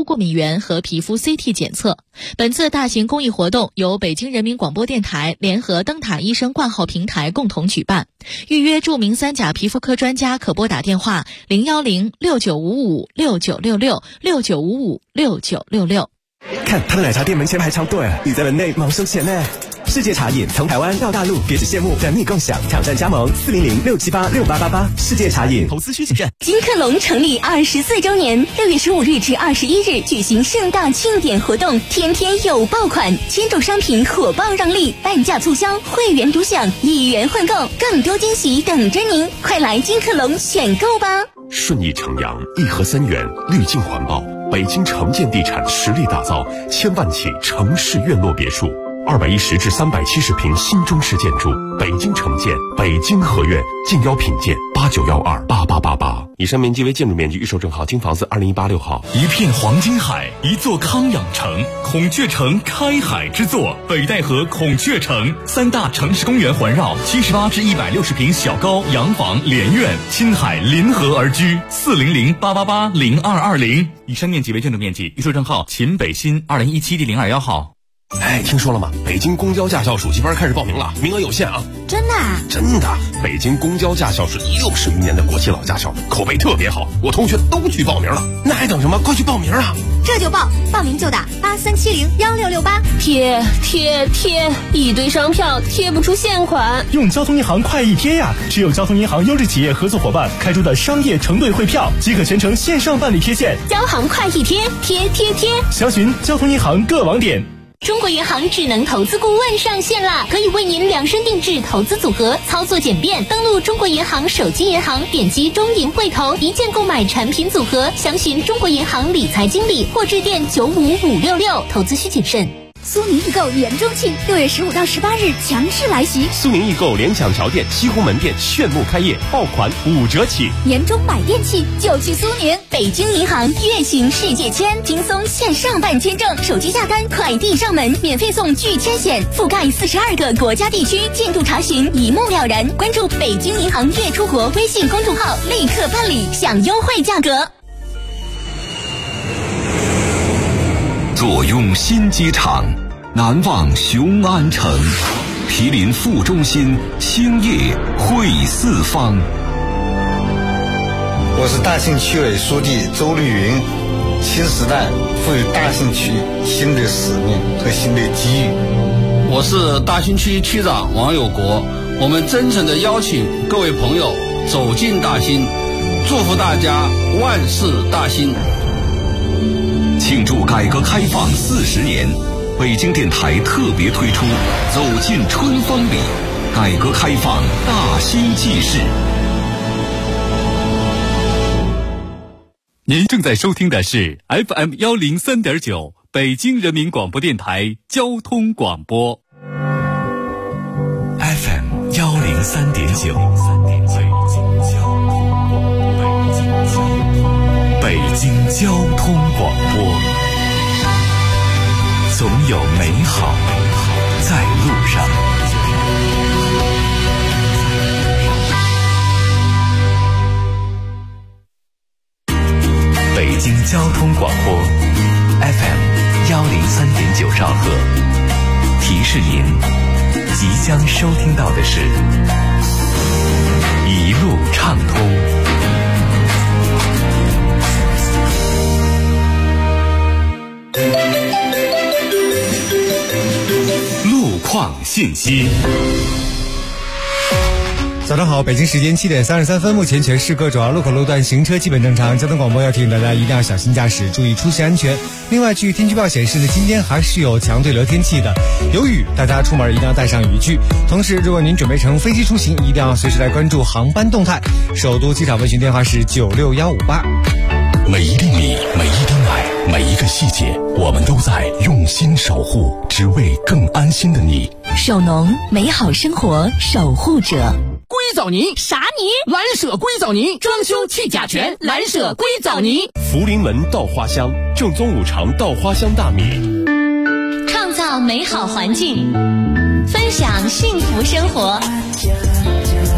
过敏原和皮肤 CT 检测。本次大型公益活动由北京人民广播电台联合灯塔医生挂号平台共同举办。预约著名3甲皮肤科专家可拨打电话010-6955-6966 看他的奶茶店门前排长队，你在门内忙收钱呢。世界茶饮从台湾到大陆，别只羡慕，等你共享。挑战加盟400-678-6888。世界茶饮，投资需谨慎。 金客隆成立24周年，6月15日至21日举行盛大庆典活动，天天有爆款，千种商品火爆让利，半价促销，会员独享，1元换购，更多惊喜等着您，快来金客隆选购吧！ 顺义城阳1盒3元，绿境环保，北京城建地产实力打造1000万起城市院落别墅，210至370平新中式建筑，北京城建，北京合院，敬邀品鉴89128888。以上面积为建筑面积，预售证号京房子2018-6号。 一片黄金海，一座康养城，孔雀城开海之作，北戴河孔雀城，3大城市公园环绕，78至160平小高洋房连院，亲海临河而居，400-888-0220。以上面积为建筑面积，预售证号秦北新2017-02-1号。 哎，听说了吗？北京公交驾校暑期班开始报名了，名额有限啊！ 真的啊？ 真的，北京公交驾校是60余年的国企老驾校，口碑特别好，我同学都去报名了。那还等什么？快去报名啊！ 这就报名就打83701668。 贴，一堆商票贴不出现款。 用交通银行快易贴呀！只有交通银行优质企业合作伙伴开出的商业承兑汇票，即可全程线上办理贴现。 交行快易贴，贴。 详询交通银行各网点。 中国银行智能投资顾问上线啦，可以为您量身定制投资组合，操作简便。登录中国银行手机银行，点击中银汇投，一键购买产品组合。详询中国银行理财经理或致电95566。投资需谨慎。 苏宁易购年中庆，6月15到18日强势来袭。 苏宁易购联抢桥店、西湖门店炫目开业，爆款5折起。 年终买电器就去苏宁。北京银行月行世界签，轻松线上办签证，手机下单，快递上门，免费送拒签险，覆盖42个国家地区，进度查询一目了然。关注北京银行月出国微信公众号，立刻办理，享优惠价格。 坐拥新机场，难忘雄安城，毗邻副中心，兴业汇四方。 我是大兴区委书记周绿云。新时代赋予大兴区新的使命和新的机遇。 我是大兴区区长王有国，我们真诚地邀请各位朋友走进大兴，祝福大家万事大兴。 庆祝改革开放40年，北京电台特别推出走进春风里，改革开放大兴纪事。 您正在收听的是 FM 103.9北京人民广播电台交通广播。 FM 103.9北京交通广播，总有美好在路上。北京交通广播 FM 103.9兆赫，提示您即将收听到的是一路畅通。路况信息。 早上好，北京时间7点33分，目前全市各主要路口路段行车基本正常。交通广播要提醒大家一定要小心驾驶，注意出行安全。另外，据天气预报显示呢，今天还是有强对流天气的，有雨，大家出门一定要带上雨具。同时，如果您准备乘飞机出行，一定要随时来关注航班动态。首都机场问询电话是96158。 每一粒米，每一滴奶，每一个细节，我们都在用心守护，只为更安心的你。 首农，美好生活守护者。 硅藻泥啥泥？蓝舍硅藻泥，装修去甲醛，蓝舍硅藻泥。 福临门稻花香，正宗5常稻花香大米。 创造美好环境，分享幸福生活。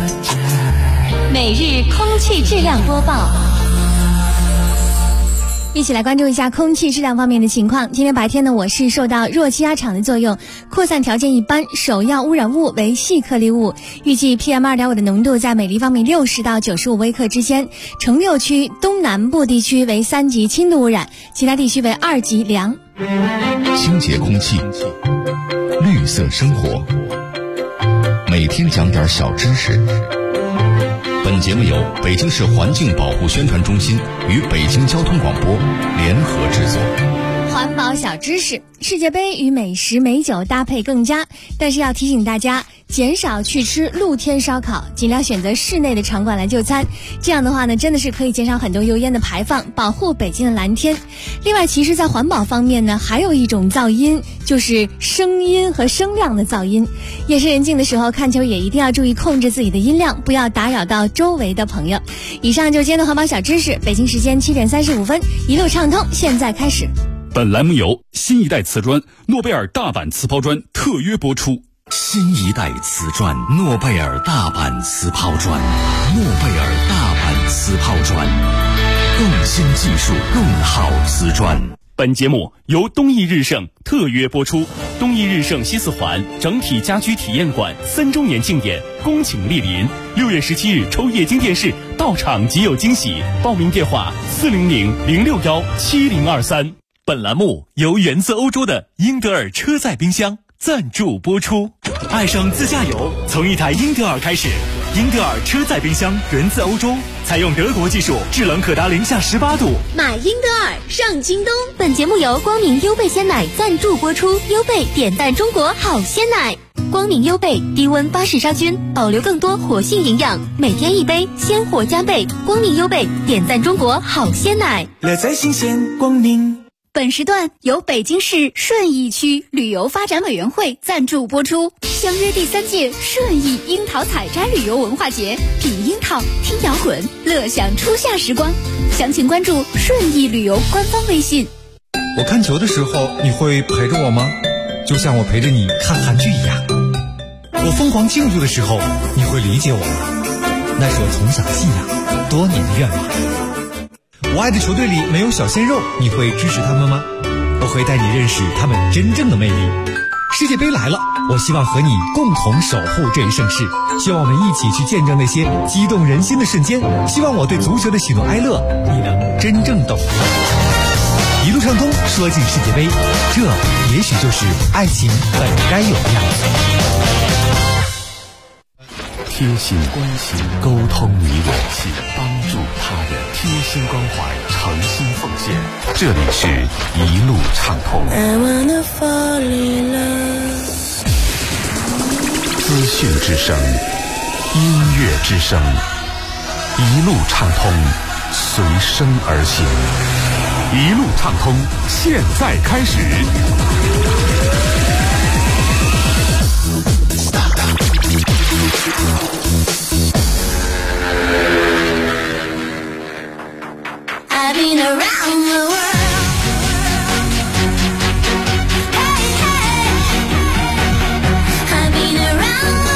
每日空气质量播报。 一起来关注一下空气质量方面的情况。今天白天呢，我市受到弱气压场的作用，扩散条件一般，首要污染物为细颗粒物。预计 PM2.5 的浓度在美丽方面60到95微克之间。城6区东南部地区为3级轻度污染，其他地区为2级良。 清洁空气，绿色生活，每天讲点小知识。本节目由北京市环境保护宣传中心与北京交通广播联合制作。 环保小知识，世界杯与美食美酒搭配更佳，但是要提醒大家减少去吃露天烧烤，尽量选择室内的场馆来就餐。这样的话呢，真的是可以减少很多油烟的排放，保护北京的蓝天。另外，其实在环保方面呢，还有一种噪音，就是声音和声量的噪音。夜深人静的时候看球也一定要注意控制自己的音量，不要打扰到周围的朋友。以上就是今天的环保小知识，北京时间7点35分，一路畅通，现在开始。 本栏目由新一代瓷砖诺贝尔大阪瓷抛砖特约播出。 新一代瓷砖诺贝尔大阪瓷抛砖，诺贝尔大阪瓷抛砖，更新技术，更好瓷砖。 本节目由东义日盛特约播出。东义日盛西四环整体家居体验馆3周年庆典恭请莅临，6月17日抽液晶电视，到场即有惊喜。报名电话400-061-7023。本栏目由源自欧洲的英德尔车载冰箱赞助播出。爱上自驾游，从一台英德尔开始。英德尔车载冰箱源自欧洲，采用德国技术，制冷可达-18度。 买英德尔上京东。本节目由光明优贝鲜奶赞助播出。优贝点赞中国好鲜奶，光明优贝低温巴氏杀菌，保留更多活性营养，每天一杯，鲜活加倍。光明优贝点赞中国好鲜奶， 乐在新鲜光明。 本时段由北京市顺义区旅游发展委员会赞助播出。相约第3届顺义樱桃采摘旅游文化节，品樱桃，听摇滚，乐享初夏时光。详情关注顺义旅游官方微信。 我看球的时候，你会陪着我吗？就像我陪着你看韩剧一样。我疯狂庆祝的时候，你会理解我吗？那是我从小的信仰，多年的愿望。我爱的球队里没有小鲜肉，你会支持他们吗？我会带你认识他们真正的魅力。世界杯来了，我希望和你共同守护这一盛世，希望我们一起去见证那些激动人心的瞬间，希望我对足球的喜怒哀乐你能真正懂。一路畅通，说进世界杯，这也许就是爱情本该有的样子。 贴心关心，沟通你我，帮助他人，贴心关怀，诚心奉献。这里是一路畅通。资讯之声，音乐之声，一路畅通，随声而行。一路畅通，现在开始。 I've been around the world. Hey, hey. I've been around the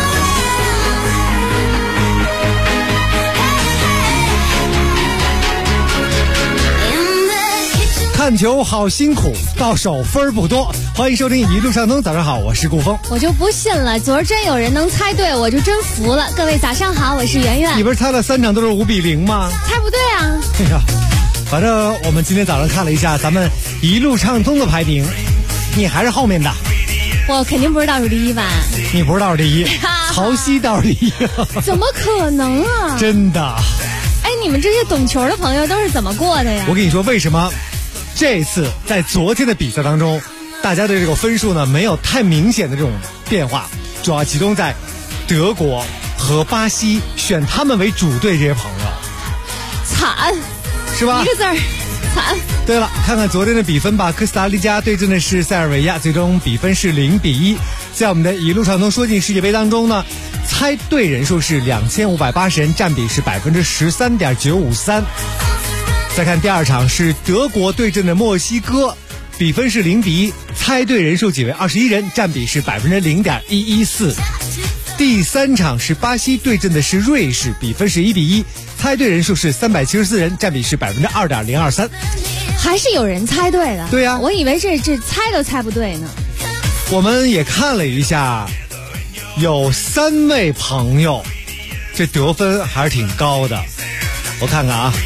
world. 看球好辛苦，到手分不多。欢迎收听一路畅通，早上好，我是顾峰。 我就不信了，昨儿真有人能猜对，我就真服了。各位早上好，我是圆圆。 你不是猜了3场都是5-0吗？ 猜不对啊。 哎呀，反正我们今天早上看了一下咱们一路畅通的排名，你还是后面的。 我肯定不是倒数第一吧？ 你不是倒数第一，曹曦倒数第一。 怎么可能啊？ 真的。 哎，你们这些懂球的朋友都是怎么过的呀？ 我跟你说，为什么这次在昨天的比赛当中，大家对这个分数呢没有太明显的这种变化，主要集中在德国和巴西选他们为主队这些朋友。 惨， 是吧？ 一个字儿，惨。 对了，看看昨天的比分吧。哥斯达黎加对阵的是塞尔维亚，最终比分是0-1。在我们的一路畅通说进世界杯当中呢，猜对人数是2580人，占比是13.953%。再看第二场是德国对阵的墨西哥，比分是0-1，猜对人数仅为21人，占比是0.114%。第三场是巴西对阵的是瑞士，比分是1-1， 猜对人数是374人，占比是2.023%。 还是有人猜对的。 对呀， 我以为这猜都猜不对呢。 我们也看了一下，有3位朋友这得分还是挺高的。我看看啊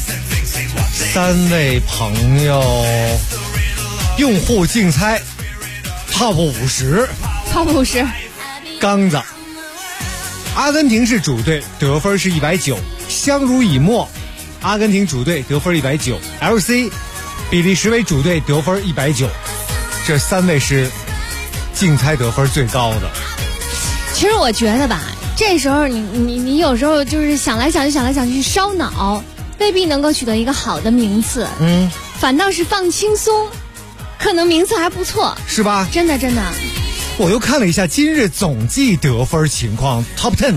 ，3位朋友用户竞猜 Top 50，刚子，阿根廷是主队，得分是190，相濡以沫，阿根廷主队得分190 ，LC 比利时为主队得分190，这3位是竞猜得分最高的。 其实我觉得吧，这时候你有时候就是想来想去烧脑，未必能够取得一个好的名次。反倒是放轻松，可能名次还不错， 是吧？ 真的。 我又看了一下今日总计得分情况 ，Top 10。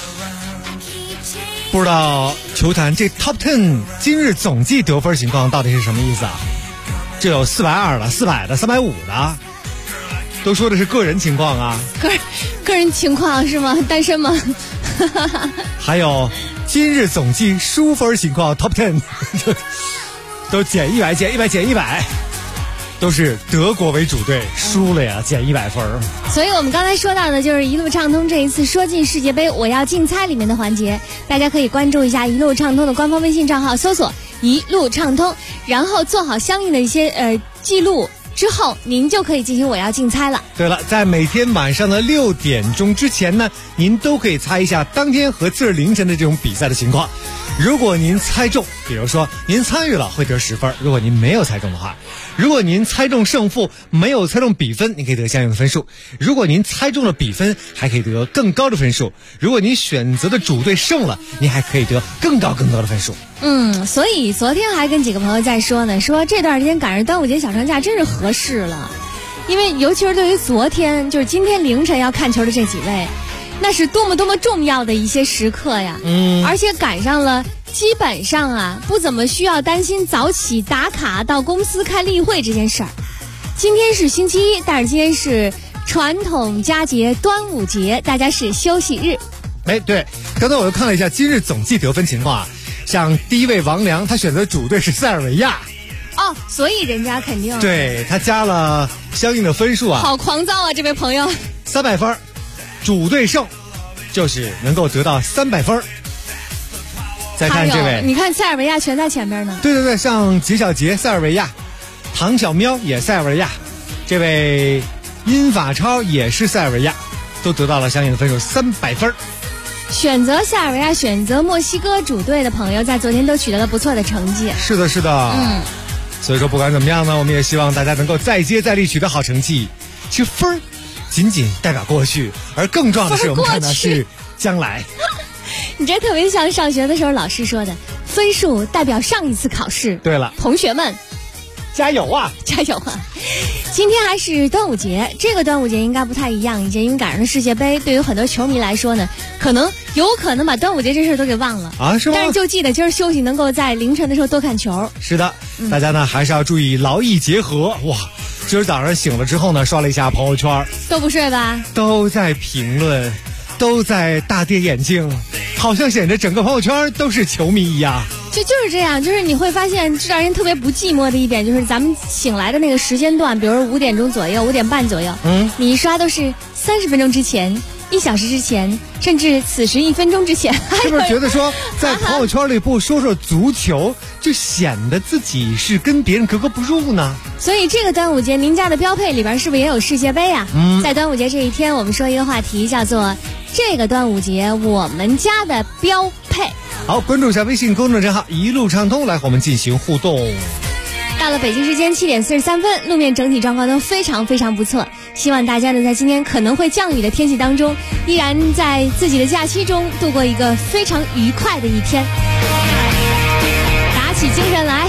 不知道球坛这 Top 10今日总计得分情况到底是什么意思啊？这有420的、400的、350的，都说的是个人情况啊。 个人情况是吗？单身吗？ 还有今日总计输分情况 Top 10， 都减100，减100，减100，都是德国为主队输了呀，减100分。 所以我们刚才说到的就是一路畅通这一次说进世界杯我要竞猜里面的环节，大家可以关注一下一路畅通的官方微信账号，搜索一路畅通，然后做好相应的一些记录之后，您就可以进行我要竞猜了。 对了，在每天晚上的6点钟之前呢，您都可以猜一下当天和次日凌晨的这种比赛的情况。如果您猜中，比如说您参与了会得10分，如果您没有猜中的话，如果您猜中胜负没有猜中比分，您可以得相应的分数。如果您猜中了比分，还可以得更高的分数。如果您选择的主队胜了，您还可以得更高的分数。 所以昨天还跟几个朋友在说呢，说这段时间赶上端午节小长假真是合适了，因为尤其是对于昨天就是今天凌晨要看球的这几位，那是多么重要的一些时刻呀。而且赶上了基本上啊不怎么需要担心早起打卡到公司开例会这件事儿。今天是星期一，但是今天是传统佳节端午节，大家是休息日。 对，刚才我又看了一下今日总计得分情况啊，像第一位王良，他选择主队是塞尔维亚。 所以人家肯定对他加了相应的分数啊。 好狂躁啊，这位朋友 ！300分，主队胜就是能够得到300分。再看这位， 你看塞尔维亚全在前边呢。 对，像杰小杰塞尔维亚，唐小喵也塞尔维亚，这位殷法超也是塞尔维亚，都得到了相应的分数300分。 选择塞尔维亚、选择墨西哥主队的朋友，在昨天都取得了不错的成绩。 是的。所以说不管怎么样呢，我们也希望大家能够再接再厉，取得好成绩。其实分仅仅代表过去，而更重要的是我们看的是将来。 你这特别像上学的时候老师说的，分数代表上一次考试。 对了， 同学们加油啊！ 今天还是端午节，这个端午节应该不太一样一些，因为赶上了世界杯，对于很多球迷来说呢，有可能把端午节这事都给忘了啊，是吗？ 但是就记得今儿休息，能够在凌晨的时候多看球。 是的，大家呢还是要注意劳逸结合。哇，今儿早上醒了之后呢，刷了一下朋友圈， 都不睡吧？ 都在评论，都在大跌眼镜，好像显得整个朋友圈都是球迷一样。 就是这样，就是你会发现这让人特别不寂寞的一点，就是咱们醒来的那个时间段，比如说5点钟左右、5点半左右，你一刷都是30分钟之前、1小时之前，甚至此时1分钟之前。 是不是觉得说在朋友圈里不说说足球，就显得自己是跟别人格格不入呢？ 所以这个端午节，您家的标配里边是不是也有世界杯啊？在端午节这一天，我们说一个话题，叫做这个端午节我们家的标配。 好，关注一下微信公众账号一路畅通，来和我们进行互动。 到了北京时间7点43分，路面整体状况都非常不错，希望大家呢在今天可能会降雨的天气当中，依然在自己的假期中度过一个非常愉快的一天，打起精神来。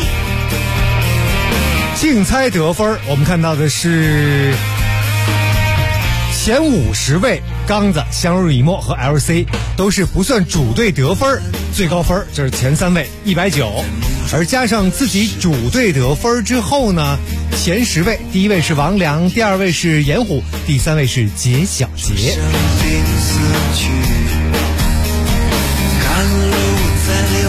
竞猜得分，我们看到的是前50位，刚子、相濡以沫和 LC 都是不算主队得分，最高分就是前3位190，而加上自己主队得分之后呢，前10位，第1位是王良，第2位是严虎，第3位是杰小杰。赶路在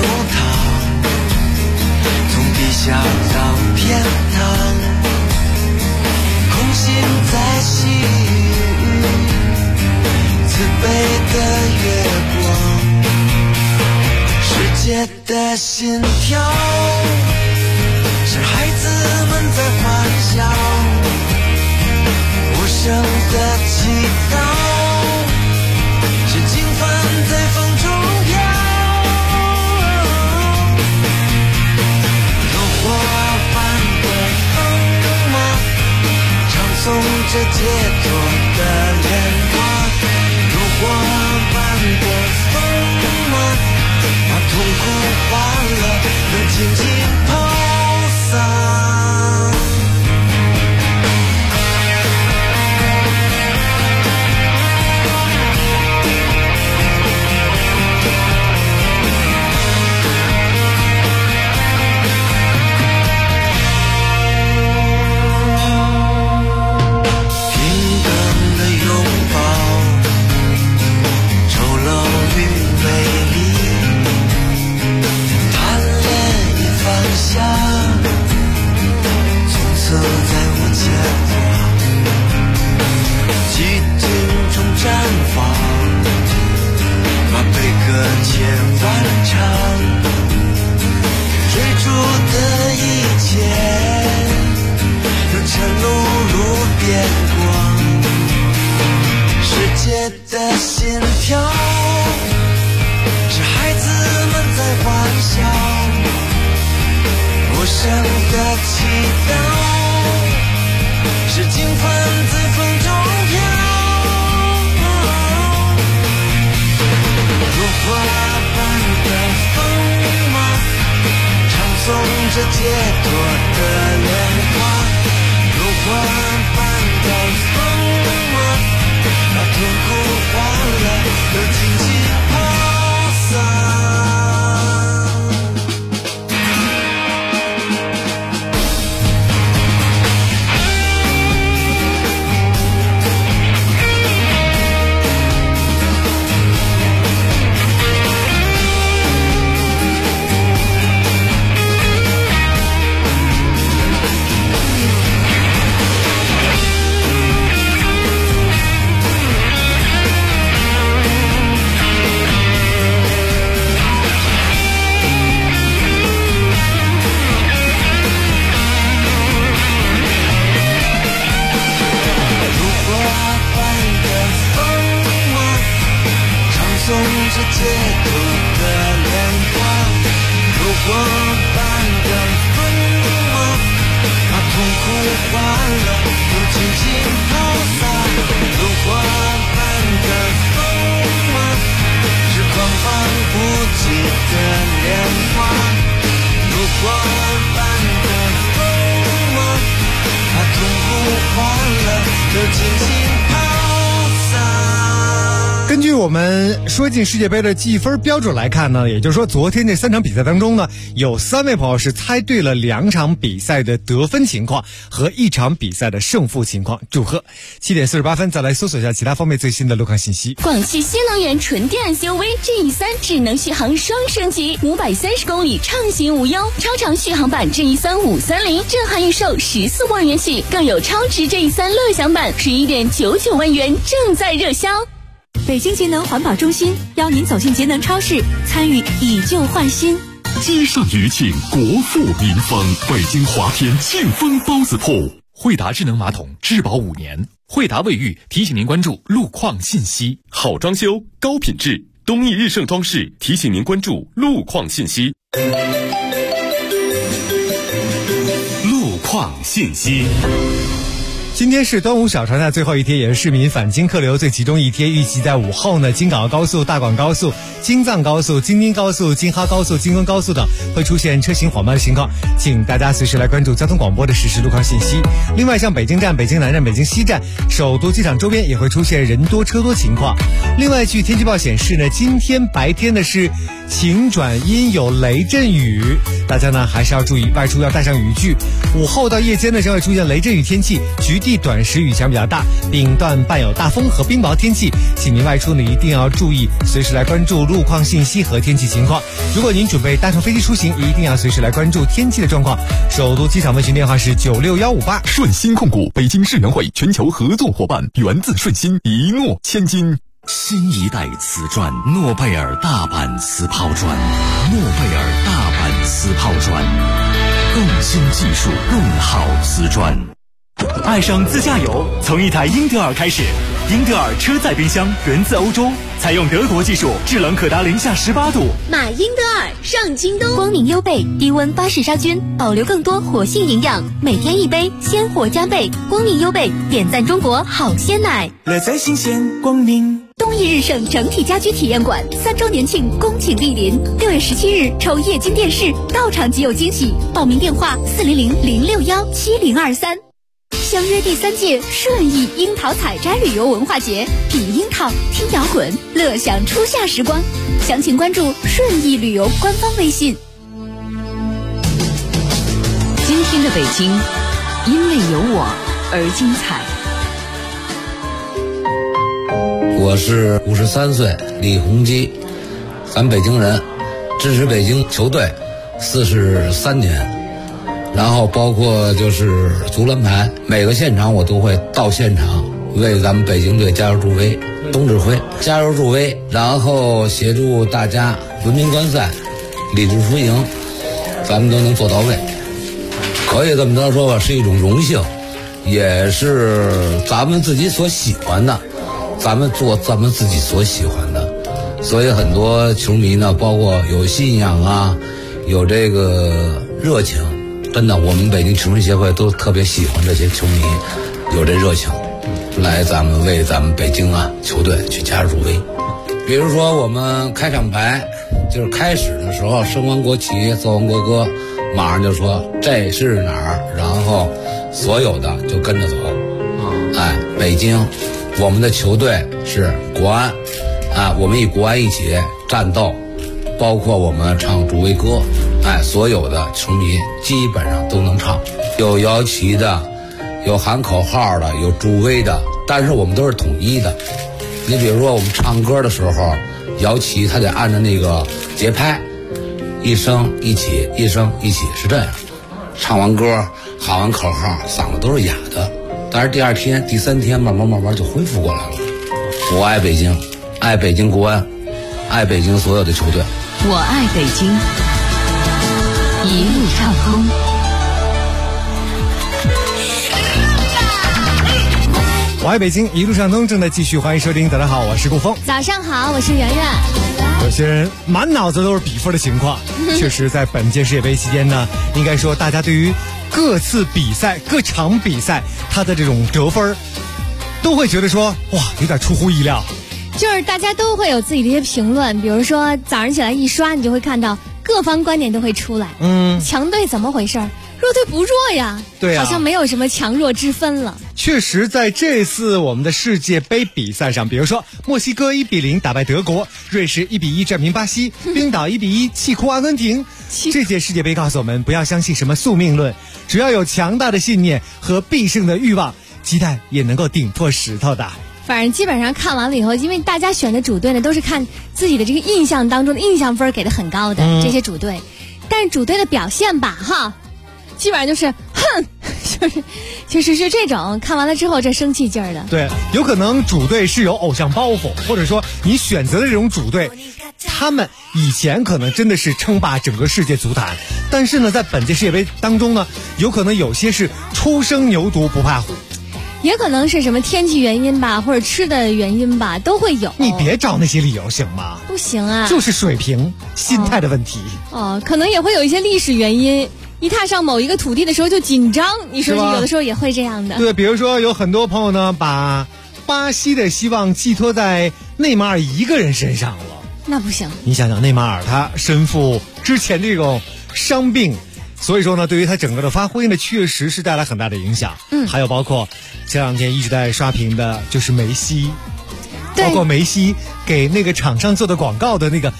下到天堂，空心在细雨，慈悲的月光，世界的心跳，是孩子们在欢笑，无声的祈祷，是经幡在风中飘。如火般的风吗？唱诵着解脱的莲花。如火般的风吗？把痛苦欢乐都轻轻抛洒。 根据我们说进世界杯的计分标准来看呢，也就是说昨天这3场比赛当中呢，有3位朋友是猜对了2场比赛的得分情况和1场比赛的胜负情况，祝贺。7点48分，再来搜索一下其他方面最新的路况信息。 广汽新能源纯电 SUV GE3 智能续航双升级，530公里畅行无忧，超长续航版 GE3 530震撼预售14万元起，更有超值 GE3 乐享版 11.99万元正在热销。北京节能环保中心邀您走进节能超市，参与以旧换新。 街上余庆，国富民丰，北京华天庆丰包子铺。 惠达智能马桶质保5年，惠达卫浴提醒您关注路况信息。 好装修，高品质，东义日盛装饰提醒您关注路况信息。路况信息。 今天是端午小长假最后一天，也是市民返京客流最集中一天。预计在午后呢，京港澳高速、大广高速、京藏高速、京津高速、京哈高速、京昆高速等会出现车行缓慢的情况，请大家随时来关注交通广播的实时路况信息。另外，像北京站、北京南站、北京西站、首都机场周边也会出现人多车多情况。另外，据天气预报显示呢，今天白天的是晴转阴，有雷阵雨，大家呢还是要注意外出要带上雨具。午后到夜间呢将会出现雷阵雨天气，局地短时雨强比较大，并伴有大风和冰雹天气，请您外出呢一定要注意，随时来关注路况信息和天气情况。如果您准备搭乘飞机出行，一定要随时来关注天气的状况。首都机场问询电话是96158。 顺鑫控股北京世园汇全球合作伙伴，源自顺鑫，一诺千金。 新一代瓷砖，诺贝尔大阪瓷抛砖，诺贝尔大阪瓷抛砖，更新技术，更好瓷砖。 爱上自驾游，从一台英特尔开始。英特尔车载冰箱源自欧洲，采用德国技术，制冷可达零下18度。 买英特尔上京东。光明优贝低温巴氏杀菌，保留更多活性营养，每天一杯，鲜活加倍。光明优贝点赞中国好鲜奶， 乐在新鲜光明。 东易日盛整体家居体验馆3周年庆恭请莅临，6月17日抽液晶电视，到场即有惊喜。报名电话400-061-7023。相约第3届顺义樱桃采摘旅游文化节，品樱桃，听摇滚，乐享初夏时光。详情关注顺义旅游官方微信。 今天的北京，因为有我而精彩。 我是53岁李洪基，咱北京人，支持北京球队43年。然后包括就是足篮排，每个现场我都会到现场为咱们北京队加油助威，东指挥加油助威，然后协助大家文明观赛，理智输赢，咱们都能做到位。可以这么着说吧，是一种荣幸，也是咱们自己所喜欢的，咱们做咱们自己所喜欢的。所以很多球迷呢，包括有信仰啊，有这个热情。真的，我们北京球迷协会都特别喜欢这些球迷，有这热情，来咱们为咱们北京球队去加入助威。比如说我们开场白，就是开始的时候升完国旗，奏完国歌，马上就说这是哪儿，然后所有的就跟着走。北京，我们的球队是国安，我们与国安一起战斗，包括我们唱助威歌。所有的球迷基本上都能唱，有摇旗的，有喊口号的，有助威的，但是我们都是统一的。你比如说我们唱歌的时候，摇旗它得按照那个节拍，一声一起，一声一起，是这样。唱完歌喊完口号，嗓子都是哑的，但是第2天第3天慢慢就恢复过来了。我爱北京，爱北京国安，爱北京所有的球队。 我爱北京，一路畅通。 我爱北京，一路畅通正在继续，欢迎收听。早上好，我是顾峰。 早上好，我是圆圆。 有些人满脑子都是比分的情况，确实在本届世界杯期间呢，应该说大家对于各次比赛、各场比赛它的这种得分，都会觉得说哇，有点出乎意料。 就是大家都会有自己的一些评论，比如说早上起来一刷，你就会看到各方观点都会出来。强队怎么回事？弱队不弱呀， 对啊， 好像没有什么强弱之分了。 确实，在这次我们的世界杯比赛上，比如说墨西哥1-0打败德国，瑞士1-1战平巴西，冰岛1-1气哭阿根廷。这届世界杯告诉我们，不要相信什么宿命论，只要有强大的信念和必胜的欲望，鸡蛋也能够顶破石头的。 反正基本上看完了以后，因为大家选的主队呢，都是看自己的这个印象当中的印象分给的很高的这些主队，但是主队的表现吧，基本上就是哼，就是这种看完了之后这生气劲儿的。 对，有可能主队是有偶像包袱，或者说你选择的这种主队，他们以前可能真的是称霸整个世界足坛，但是呢，在本届世界杯当中呢，有可能有些是初生牛犊不怕虎。 也可能是什么天气原因吧，或者吃的原因吧，都会有。 你别找那些理由行吗？ 不行啊， 就是水平、心态的问题。 可能也会有一些历史原因。一踏上某一个土地的时候就紧张，你说有的时候也会这样的。 对，比如说有很多朋友呢，把巴西的希望寄托在内马尔一个人身上了。 那不行。 你想想，内马尔他身负之前这种伤病。所以说呢，对于他整个的发挥呢，确实是带来很大的影响。还有包括这两天一直在刷屏的，就是梅西，包括梅西给那个厂商做的广告的那个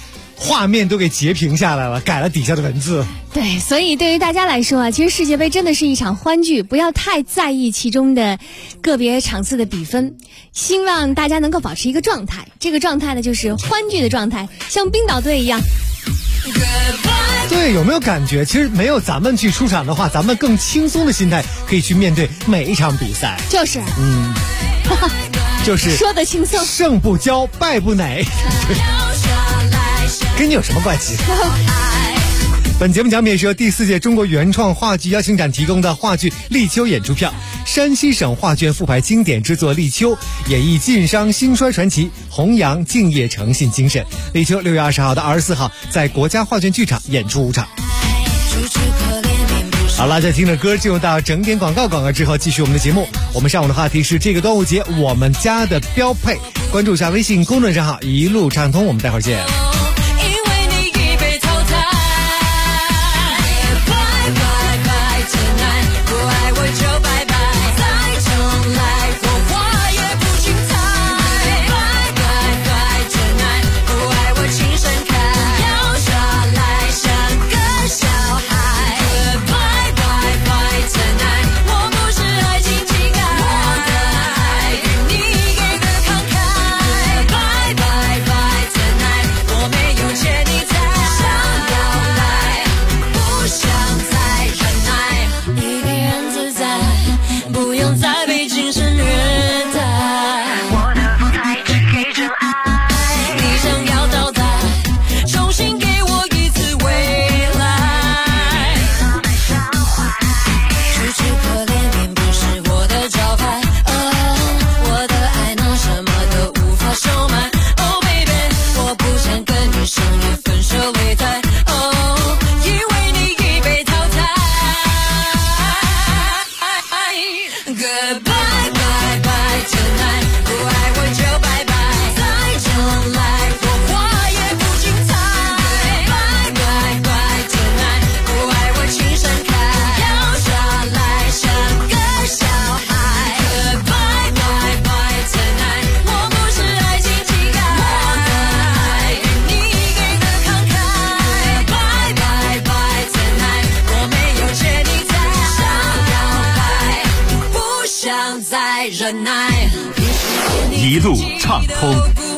画面都给截屏下来了，改了底下的文字。 对，所以对于大家来说啊，其实世界杯真的是一场欢聚，不要太在意其中的个别场次的比分，希望大家能够保持一个状态，这个状态呢就是欢聚的状态，像冰岛队一样。 对，有没有感觉其实没有咱们去出场的话，咱们更轻松的心态可以去面对每一场比赛。 就是就是说的轻松， 胜不骄，败不馁。跟你有什么关系？本节目奖品是由第4届中国原创话剧邀请展提供的话剧《立秋》演出票，山西省话剧院复排经典之作《立秋》，演绎晋商兴衰传奇，弘扬敬业诚信精神。立秋6月20号到24号在国家话剧剧场演出5场。好了，在听着歌进入到整点广告之后，继续我们的节目。我们上午的话题是这个端午节我们家的标配，关注一下微信公众账号一路畅通，我们待会儿见。 一路畅通。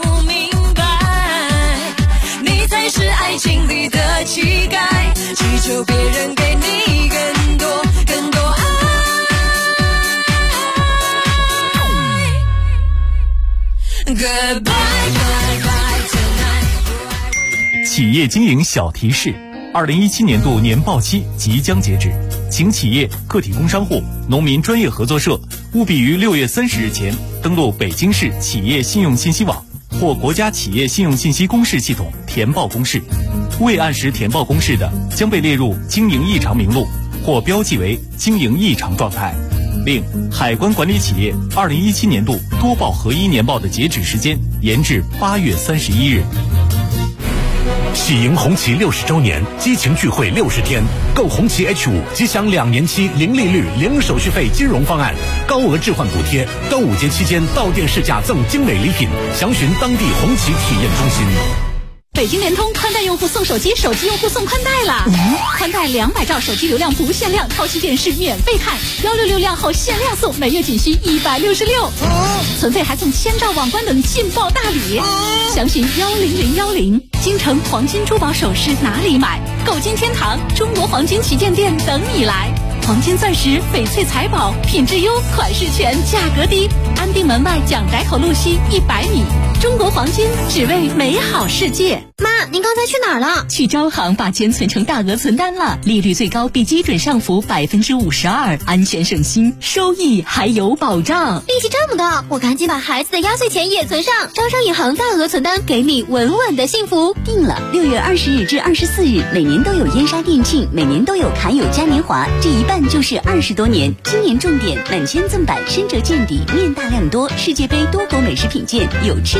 你才是爱情里的乞丐，祈求别人给你更多更多爱。Goodbye bye bye tonight。 企业经营小提示：2017年度年报期即将截止，请企业、个体工商户、农民专业合作社务必于6月30日前登录北京市企业信用信息网或国家企业信用信息公示系统填报公示，未按时填报公示的将被列入经营异常名录或标记为经营异常状态。另，海关管理企业2017年度多报合一年报的截止时间延至8月31日。 喜迎红旗60周年激情聚会60天，购红旗 H5即享2年期零利率、零手续费金融方案，高额置换补贴，端午节期间到店试驾赠精美礼品，详询当地红旗体验中心。 北京联通宽带用户送手机，手机用户送宽带啦！宽带200兆手机流量不限量，超级电视免费看，166量后限量送，每月仅需166，存费还送1000兆网关等劲爆大礼，详询10010。京城黄金珠宝首饰哪里买？购金天堂中国黄金旗舰店等你来。黄金钻石、翡翠财宝，品质优，款式全，价格低。安定门外蒋宅口路西100米。中国黄金，只为美好世界。 妈，您刚才去哪儿了？ 去招行把钱存成大额存单了，利率最高比基准上浮52%，安全省心，收益还有保障。 利息这么高，我赶紧把孩子的压岁钱也存上。招商银行大额存单，给你稳稳的幸福。 定了，6月20日至24日，每年都有燕莎店庆，每年都有侃友嘉年华，这一办就是20多年。今年重点满千赠版，深折见底，面大量多，世界杯多国美食品鉴，有吃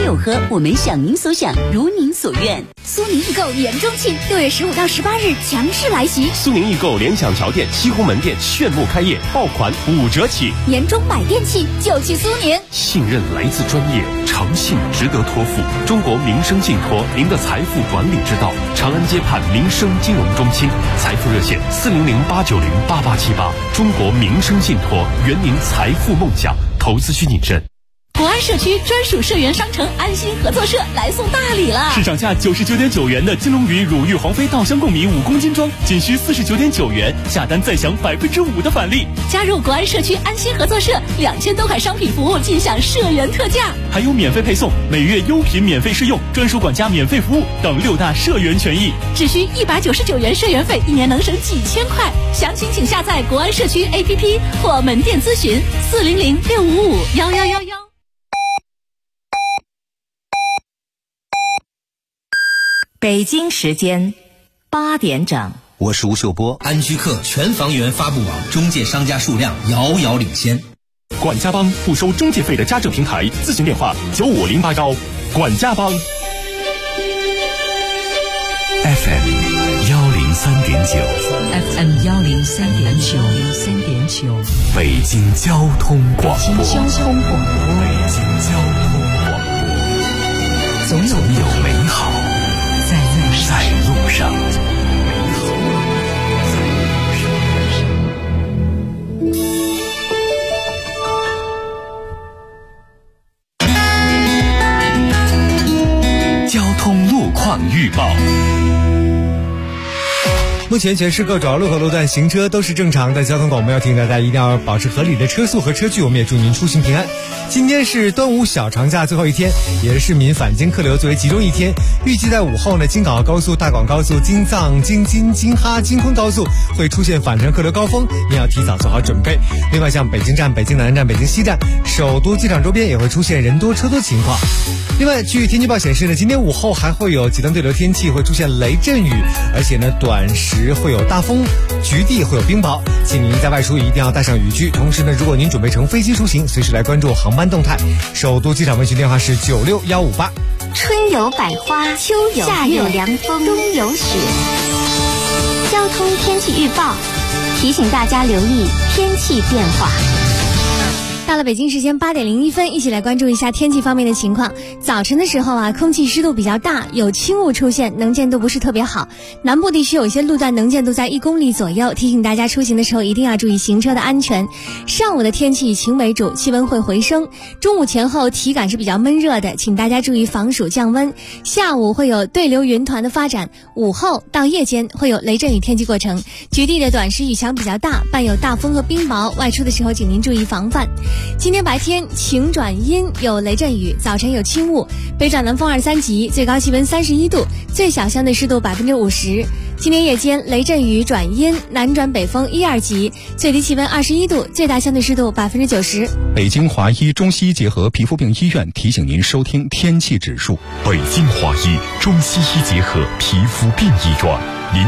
有喝，我们想您所想，如您所愿。 苏宁易购年中庆，6月15到18日强势来袭。 苏宁易购联想桥店、西湖门店炫目开业，爆款5折起。 年终买电器就去苏宁， 信任来自专业，诚信值得托付。中国民生信托，您的财富管理之道。长安街畔民生金融中心，财富热线400-890-8878。中国民生信托，圆您财富梦想，投资需谨慎。 国安社区专属社员商城安心合作社来送大礼了！ 市场价99.9元的金龙鱼乳浴黄飞稻香贡米5公斤装，仅需49.9元，下单再享5%的返利。 加入国安社区安心合作社，2000多款商品服务尽享社员特价， 还有免费配送、每月优品免费试用、专属管家免费服务等6大社员权益。 只需199元社员费，1年能省几千块。详情请下载国安社区 APP 或门店咨询400-655-1111。 北京时间8点整， 我是吴秀波。安居客全房源发布网中介商家数量遥遥领先。 管家帮不收中介费的家政平台，咨询电话95081。管家帮 FM 103.9 北京交通广播，总有美好在路上。交通路况预报。 目前全市各主要路口路段行车都是正常的，交通广播要提醒大家一定要保持合理的车速和车距，我们也祝您出行平安。今天是端午小长假最后一天，也是市民返京客流最为集中一天，预计在午后呢，京港澳高速、大广高速、京藏、京津、京哈、京昆高速会出现返程客流高峰，您要提早做好准备。另外像北京站、北京南站、北京西站、首都机场周边也会出现人多车多情况。另外据天气预报显示呢，今天午后还会有极端对流天气，会出现雷阵雨，而且呢短时会有大风，局地会有冰雹，请您在外出一定要带上雨具。同时呢，如果您准备乘飞机出行，随时来关注航班动态。首都机场问询电话是96158。 春有百花，秋有夏有凉风，冬有雪。交通天气预报提醒大家留意天气变化。 到了北京时间8点01分，一起来关注一下天气方面的情况。早晨的时候啊，空气湿度比较大，有轻雾出现，能见度不是特别好。南部地区有一些路段能见度在1公里左右，提醒大家出行的时候一定要注意行车的安全。上午的天气以晴为主，气温会回升。中午前后体感是比较闷热的，请大家注意防暑降温。下午会有对流云团的发展，午后到夜间会有雷阵雨天气过程，局地的短时雨强比较大，伴有大风和冰雹，外出的时候请您注意防范。今天白天晴转阴，有雷阵雨，早晨有轻雾，北转南风2、3级，最高气温31度，最小相对湿度50%。今天夜间雷阵雨转阴，南转北风1、2级，最低气温21度，最大相对湿度90%。 北京华医中西医结合皮肤病医院提醒您收听天气指数。 北京华医中西医结合皮肤病医院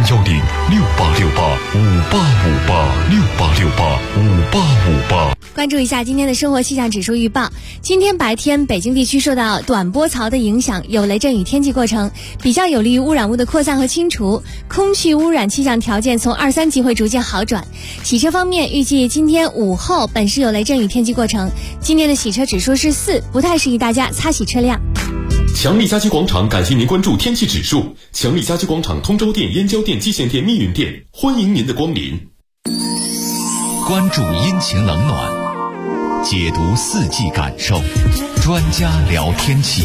，010-6868-5858，6868-5858。 关注一下今天的生活气象指数预报。今天白天北京地区受到短波槽的影响，有雷阵雨天气过程，比较有利于污染物的扩散和清除，空气污染气象条件从2、3级会逐渐好转。洗车方面，预计今天午后本市有雷阵雨天气过程，今天的洗车指数是4，不太适宜大家擦洗车辆。 强力家居广场感谢您关注天气指数。强力家居广场通州店、燕郊店、蓟县店、密云店，欢迎您的光临。 关注阴晴冷暖，解读四季感受，专家聊天气。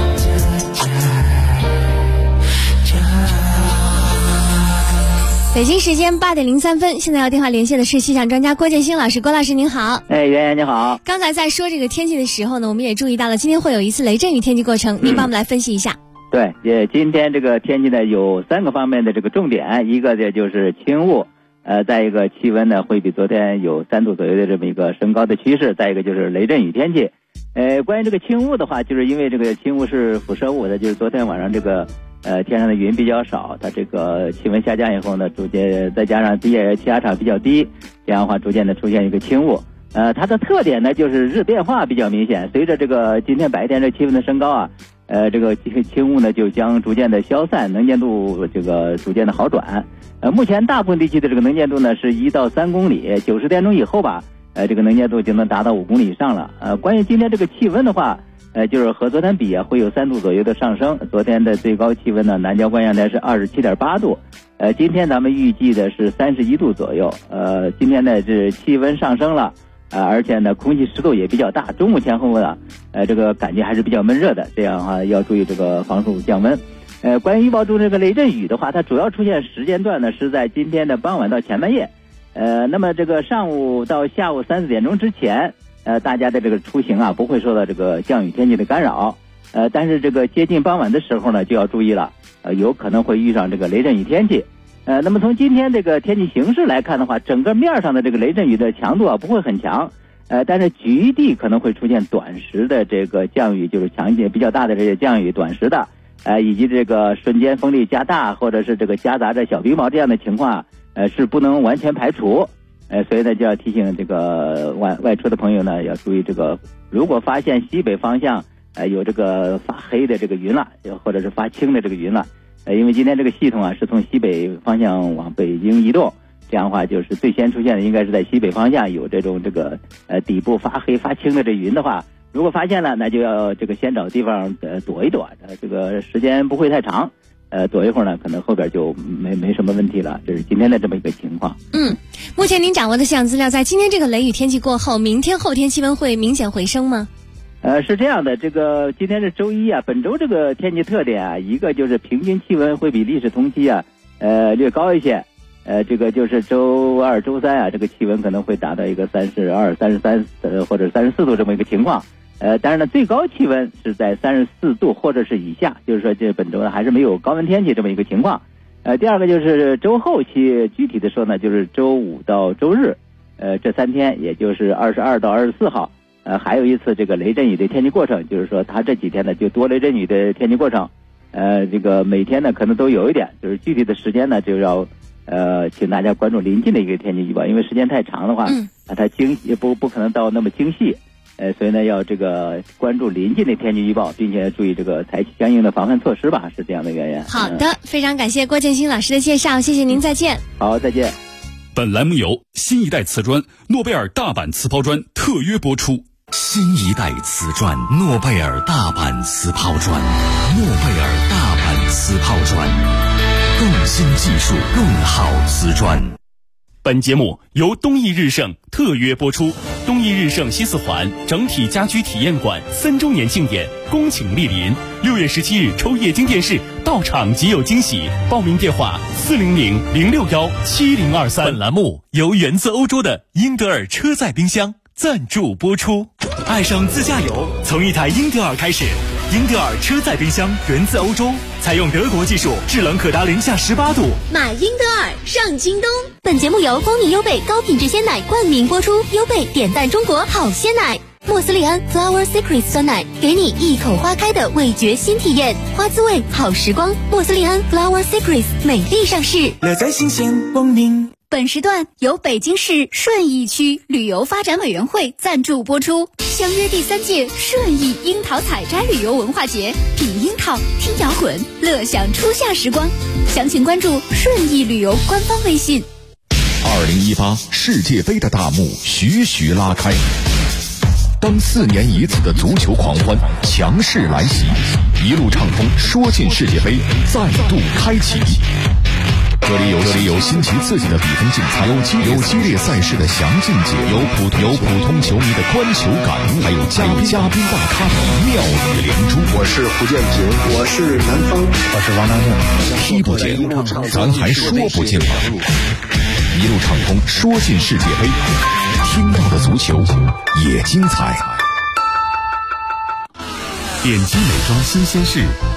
北京时间8点03分，现在要电话连线的是气象专家郭建新老师。郭老师您好。 袁袁你好。 刚才在说这个天气的时候呢，我们也注意到了今天会有一次雷阵雨天气过程，您帮我们来分析一下。 对，今天这个天气呢有3个方面的这个重点，一个呢就是轻雾，再一个气温呢会比昨天有3度左右的这么一个升高的趋势，再一个就是雷阵雨天气。关于这个轻雾的话，就是因为这个轻雾是辐射雾的，就是昨天晚上这个天上的云比较少，它这个气温下降以后呢，逐渐再加上低气压场比较低，这样的话逐渐的出现一个轻雾。 它的特点呢就是日变化比较明显，随着这个今天白天这气温的升高啊，这个轻雾呢就将逐渐的消散，能见度这个逐渐的好转。目前大部分地区的这个能见度呢是1到3公里，90点钟以后吧，这个能见度就能达到5公里以上了。关于今天这个气温的话，就是和昨天比啊，会有3度左右的上升。昨天的最高气温呢，南郊关阳台是27.8度，今天咱们预计的是31度左右。今天呢是气温上升了。而且呢，空气湿度也比较大，中午前后呢，这个感觉还是比较闷热的，这样的话要注意这个防暑降温。关于预报中这个雷阵雨的话，它主要出现时间段呢是在今天的傍晚到前半夜，那么这个上午到下午3、4点钟之前，大家的这个出行啊不会受到这个降雨天气的干扰，但是这个接近傍晚的时候呢就要注意了，有可能会遇上这个雷阵雨天气。那么从今天这个天气形势来看的话，整个面上的这个雷阵雨的强度啊不会很强，但是局地可能会出现短时的这个降雨，就是强劲比较大的这些降雨，短时的，以及这个瞬间风力加大或者是这个夹杂着小冰雹这样的情况，是不能完全排除。所以呢就要提醒这个外出的朋友呢要注意这个，如果发现西北方向有这个发黑的这个云了，或者是发青的这个云了。因为今天这个系统啊是从西北方向往北京移动，这样的话就是最先出现的应该是在西北方向有这种这个底部发黑发青的这云的话，如果发现了，那就要这个先找地方躲一躲，这个时间不会太长，躲一会儿呢，可能后边就没什么问题了。这是今天的这么一个情况。 目前您掌握的气象资料，在今天这个雷雨天气过后，明天后天气温会明显回升吗？ 是这样的，这个今天是周一啊，本周这个天气特点啊，一个就是平均气温会比历史同期啊，略高一些，这个就是周二、周三啊，这个气温可能会达到一个32、33或者34度这么一个情况，但是呢，最高气温是在34度或者是以下，就是说这本周呢还是没有高温天气这么一个情况。第二个就是周后期，具体的说呢，就是周五到周日，这3天，也就是22到24号。还有一次这个雷阵雨的天气过程，就是说它这几天呢就多雷阵雨的天气过程，这个每天呢可能都有一点，就是具体的时间呢就要请大家关注临近的一个天气预报，因为时间太长的话，它也不可能到那么精细，所以呢要这个关注临近的天气预报，并且注意这个采取相应的防范措施吧，是这样的原因。 好的，非常感谢郭建新老师的介绍，谢谢您，再见。 好，再见。 本栏目由新一代瓷砖诺贝尔大阪瓷抛砖特约播出。 新一代瓷砖诺贝尔大阪瓷抛砖，诺贝尔大阪瓷抛砖，更新技术，更好瓷砖。 本节目由东义日盛特约播出。东义日盛西四环整体家居体验馆3周年庆典恭请莅临，6月17日抽液晶电视，到场即有惊喜。报名电话400-061-7023。本栏目由源自欧洲的英德尔车载冰箱赞助播出。爱上自驾游，从一台英德尔开始。英德尔车载冰箱源自欧洲，采用德国技术，制冷可达-18度。 买英德尔上京东。本节目由光明优贝高品质鲜奶冠名播出，优贝点赞中国好鲜奶。莫斯利安 Flower Secrets 酸奶，给你一口花开的味觉新体验，花滋味好时光。莫斯利安 Flower Secrets 美丽上市， 乐在新鲜光明。 本时段由北京市顺义区旅游发展委员会赞助播出。相约第3届顺义樱桃采摘旅游文化节，品樱桃，听摇滚，乐享初夏时光。详情关注顺义旅游官方微信。 2018世界杯的大幕徐徐拉开，当4年一次的足球狂欢强势来袭，一路畅通说进世界杯再度开启。这里有新奇刺激的比分竞猜，有激烈赛事的详尽解，有普通球迷的观球感悟，还有嘉宾大咖的妙语连珠。 我是胡建平，我是南方，我是王大胜。 踢不进，咱还说不进吗？一路畅通说进世界杯，听到的足球也精彩。 点击美妆新鲜事，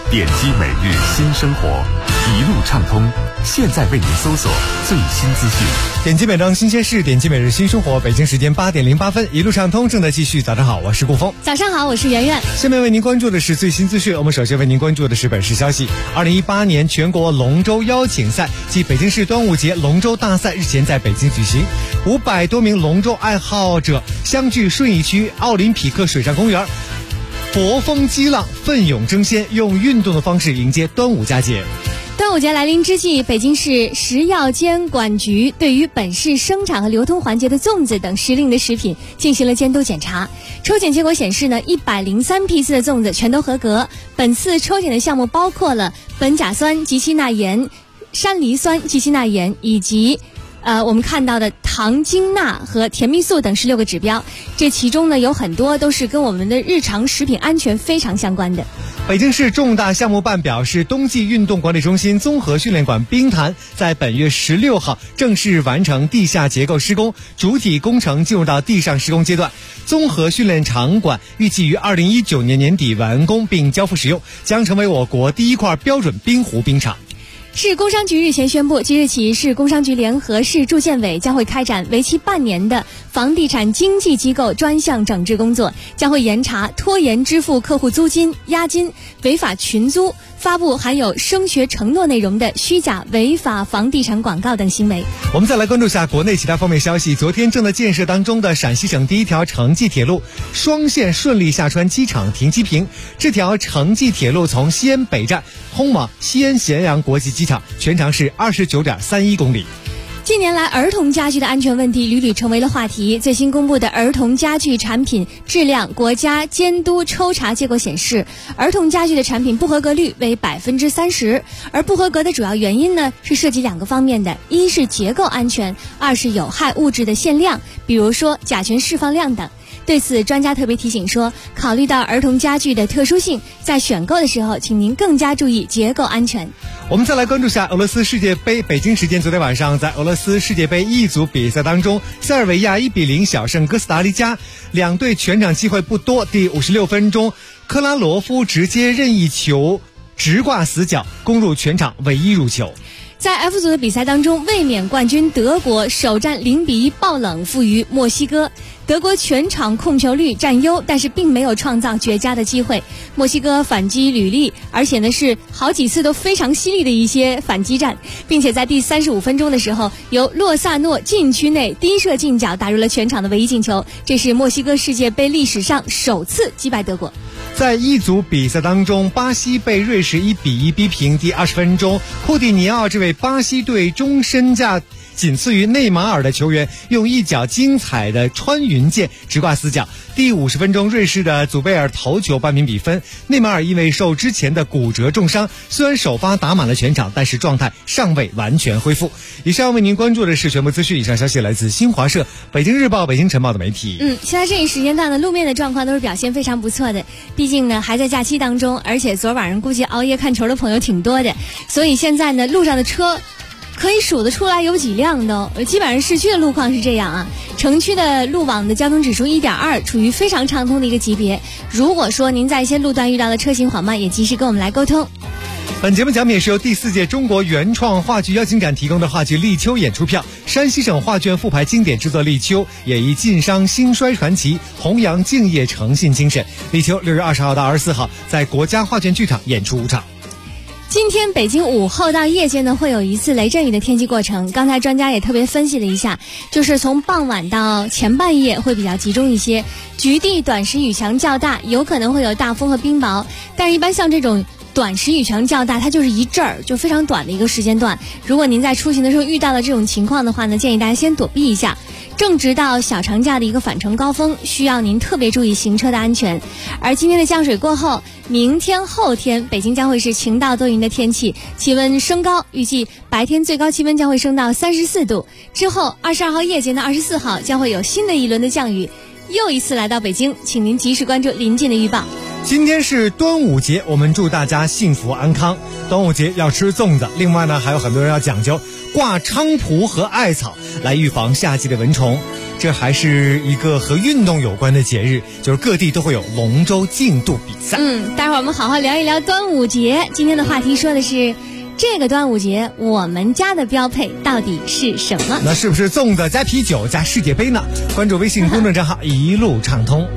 点击每日新生活，一路畅通。现在为您搜索最新资讯。 点击每张新鲜事，点击每日新生活。北京时间8点08分，一路畅通正在继续。早上好，我是顾峰。 早上好，我是圆圆。 下面为您关注的是最新资讯。我们首先为您关注的是本市消息：2018年全国龙舟邀请赛暨北京市端午节龙舟大赛日前在北京举行，500多名龙舟爱好者相聚顺义区奥林匹克水上公园，搏风激浪，奋勇争先，用运动的方式迎接端午佳节。 端午节来临之际，北京市食药监管局对于本市生产和流通环节的粽子等时令的食品进行了监督检查。抽检结果显示呢，103批次的粽子全都合格。本次抽检的项目包括了苯甲酸及其钠盐、山梨酸及其钠盐以及我们看到的糖精钠和甜蜜素等16个指标，这其中呢有很多都是跟我们的日常食品安全非常相关的。 北京市重大项目办表示，冬季运动管理中心综合训练馆冰坛在本月16号正式完成地下结构施工，主体工程进入到地上施工阶段。综合训练场馆预计于2019年年底完工并交付使用，将成为我国第一块标准冰壶冰场。 市工商局日前宣布，即日起，市工商局联合市住建委将会开展为期半年的房地产经纪机构专项整治工作，将会严查拖延支付客户租金、押金、违法群租、发布含有升学承诺内容的虚假违法房地产广告等行为。 我们再来关注下国内其他方面消息。昨天正在建设当中的陕西省第一条城际铁路双线顺利下穿机场停机坪。这条城际铁路从西安北站通往西安咸阳国际机场，全长是29.31公里。 近年来，儿童家具的安全问题屡屡成为了话题。最新公布的儿童家具产品质量国家监督抽查结果显示，儿童家具的产品不合格率为30%，而不合格的主要原因呢是涉及2个方面的，一是结构安全，二是有害物质的限量，比如说甲醛释放量等。对此，专家特别提醒说，考虑到儿童家具的特殊性，在选购的时候，请您更加注意结构安全。 我们再来关注下俄罗斯世界杯。北京时间昨天晚上，在俄罗斯世界杯 E 组比赛当中，塞尔维亚1-0小胜哥斯达黎加，两队全场机会不多。第56分钟，克拉罗夫直接任意球直挂死角，攻入全场唯一入球。 在 F 组的比赛当中，卫冕冠军德国首战0-1爆冷负于墨西哥。德国全场控球率占优，但是并没有创造绝佳的机会。墨西哥反击屡立，而且呢是好几次都非常犀利的一些反击战，并且在第35分钟的时候，由洛萨诺禁区内低射近角打入了全场的唯一进球，这是墨西哥世界杯历史上首次击败德国。 在一组比赛当中，巴西被瑞士1-1逼平。第20分钟，库蒂尼奥这位巴西队中身价仅次于内马尔的球员，用一脚精彩的穿云箭直挂死角。第50分钟，瑞士的祖贝尔头球扳平比分。内马尔因为受之前的骨折重伤，虽然首发打满了全场，但是状态尚未完全恢复。以上为您关注的是全部资讯，以上消息来自新华社、北京日报、北京晨报的媒体。 现在这一时间段的路面的状况都是表现非常不错的，毕竟呢还在假期当中，而且昨晚上估计熬夜看球的朋友挺多的，所以现在呢路上的车可以数得出来有几辆的，基本上市区的路况是这样啊。城区的路网的交通指数1.2，处于非常畅通的一个级别。如果说您在一些路段遇到了车行缓慢，也及时跟我们来沟通。 本节目奖品是由第4届中国原创话剧邀请展提供的话剧《立秋》演出票。山西省画卷复排经典制作《立秋》，演绎晋商兴衰传奇，弘扬敬业诚信精神。《立秋》6月20号到24号在国家画卷剧场演出5场。 今天北京午后到夜间呢会有一次雷阵雨的天气过程，刚才专家也特别分析了一下，就是从傍晚到前半夜会比较集中一些，局地短时雨强较大，有可能会有大风和冰雹，但是一般像这种短时雨强较大，它就是一阵儿，就非常短的一个时间段。如果您在出行的时候遇到了这种情况的话呢，建议大家先躲避一下。正值到小长假的一个返程高峰，需要您特别注意行车的安全。而今天的降水过后，明天后天北京将会是晴到多云的天气，气温升高，预计白天最高气温将会升到34度。之后22号夜间到24号将会有新的一轮的降雨，又一次来到北京，请您及时关注临近的预报。 今天是端午节，我们祝大家幸福安康。端午节要吃粽子，另外呢还有很多人要讲究挂菖蒲和艾草来预防夏季的蚊虫。 这还是一个和运动有关的节日，就是各地都会有龙舟竞渡比赛。 待会儿我们好好聊一聊端午节。今天的话题说的是这个端午节我们家的标配到底是什么？ 那是不是粽子加啤酒加世界杯呢？关注微信公众账号一路畅通。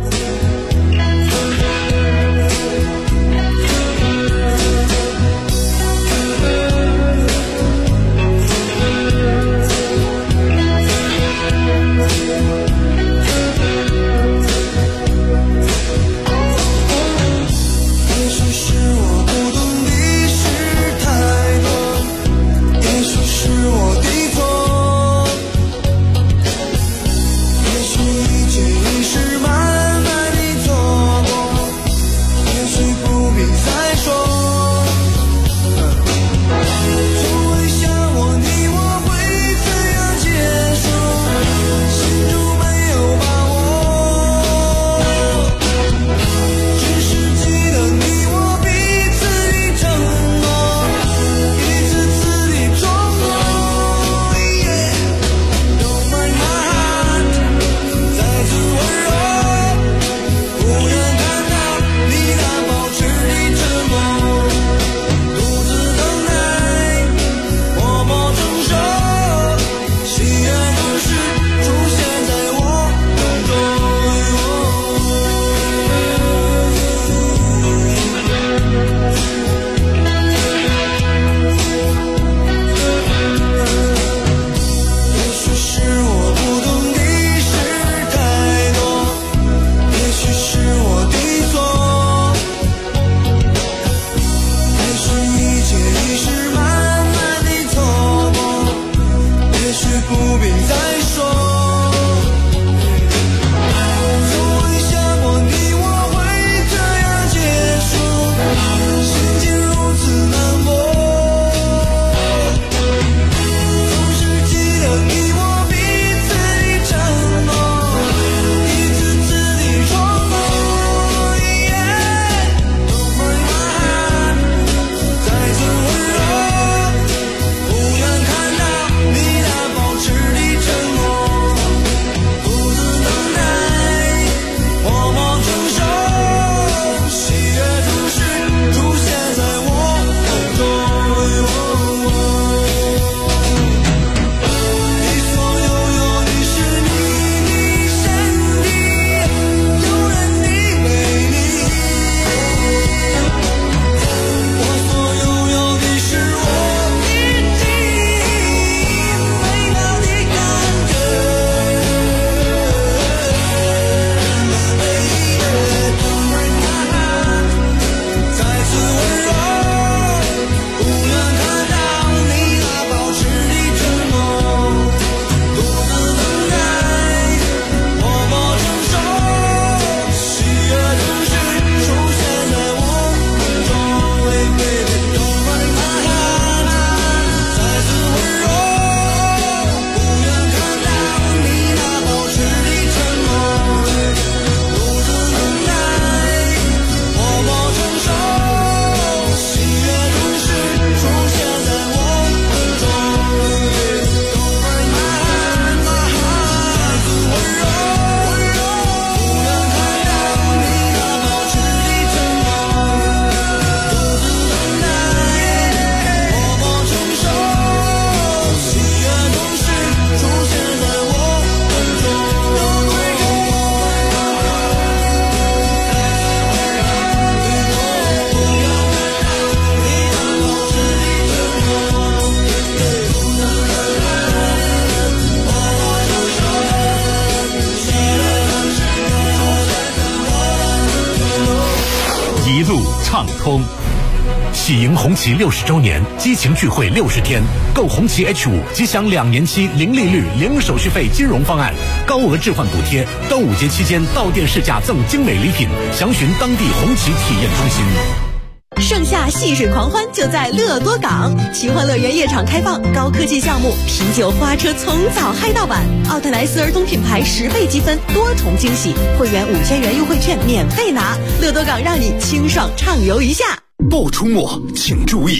一路畅通。喜迎红旗60周年激情聚会60天，购红旗 H5即享2年期零利率、零手续费金融方案，高额置换补贴。端午节期间到店试驾赠精美礼品，详询当地红旗体验中心。 盛夏戏水狂欢就在乐多港，奇幻乐园夜场开放，高科技项目，啤酒花车从早嗨到晚，奥特莱斯儿童品牌10倍积分，多重惊喜，会员5000元优惠券免费拿，乐多港让你清爽畅游一下。 不出没请注意，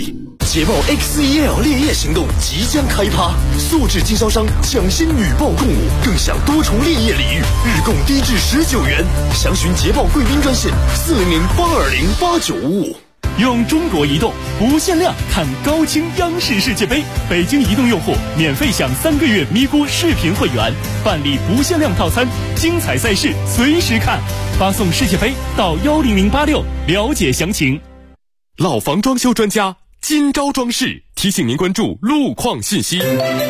捷豹 XEL 烈焰行动即将开趴，素质经销商抢先女豹共舞，更享多重烈焰礼遇，日供低至19元。详询捷豹贵宾专线400-820-8955。 用中国移动不限量看高清央视世界杯，北京移动用户免费享3个月咪咕视频会员，办理不限量套餐，精彩赛事随时看，发送世界杯到10086了解详情。 老房装修专家金招装饰提醒您关注路况信息。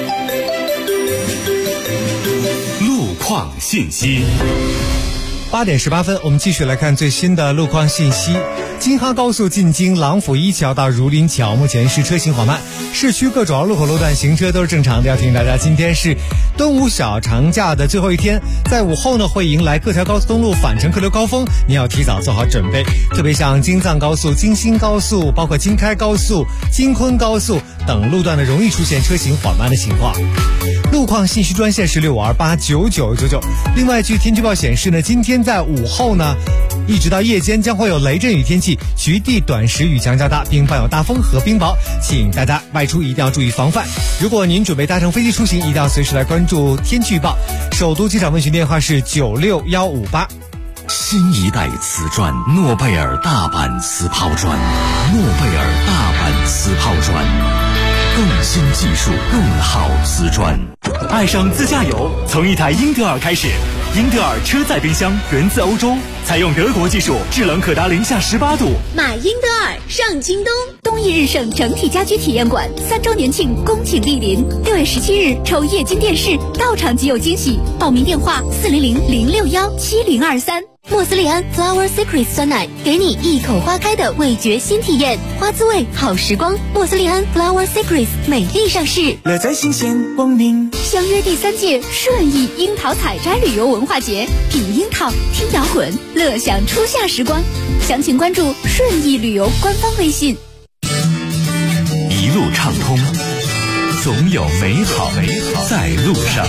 路况信息。 8点18分，我们继续来看最新的路况信息。京哈高速进京郎府一桥到儒林桥，目前是车行缓慢，市区各主要路口路段行车都是正常的。要提醒大家，今天是端午小长假的最后一天，在午后呢会迎来各条高速公路返程客流高峰，你要提早做好准备。特别像京藏高速、京新高速，包括京开高速、京昆高速等路段呢，容易出现车行缓慢的情况。路况信息专线是6589999。另外，据天气预报显示呢，今天在午后呢，一直到夜间将会有雷阵雨天气，局地短时雨强较大，并伴有大风和冰雹，请大家外出一定要注意防范。如果您准备搭乘飞机出行，一定要随时来关注天气预报。首都机场问询电话是96158。 新一代瓷砖，诺贝尔大阪瓷抛砖，诺贝尔大阪瓷抛砖，更新技术，更好瓷砖。 爱上自驾游，从一台英特尔开始。英特尔车载冰箱源自欧洲，采用德国技术，制冷可达零下18度。 买英特尔上京东。东易日盛整体家居体验馆3周年庆恭请莅临，6月17日抽液晶电视，到场即有惊喜。报名电话400-061-7023。莫斯利安 Flower Secret 酸奶，给你一口花开的味觉新体验，花滋味好时光。莫斯利安 Flower Secret 美丽上市， 乐在新鲜光明。 相约第3届顺义樱桃采摘旅游文化节，品樱桃，听摇滚，乐享初夏时光。详情关注顺义旅游官方微信。 一路畅通，总有美好在路上。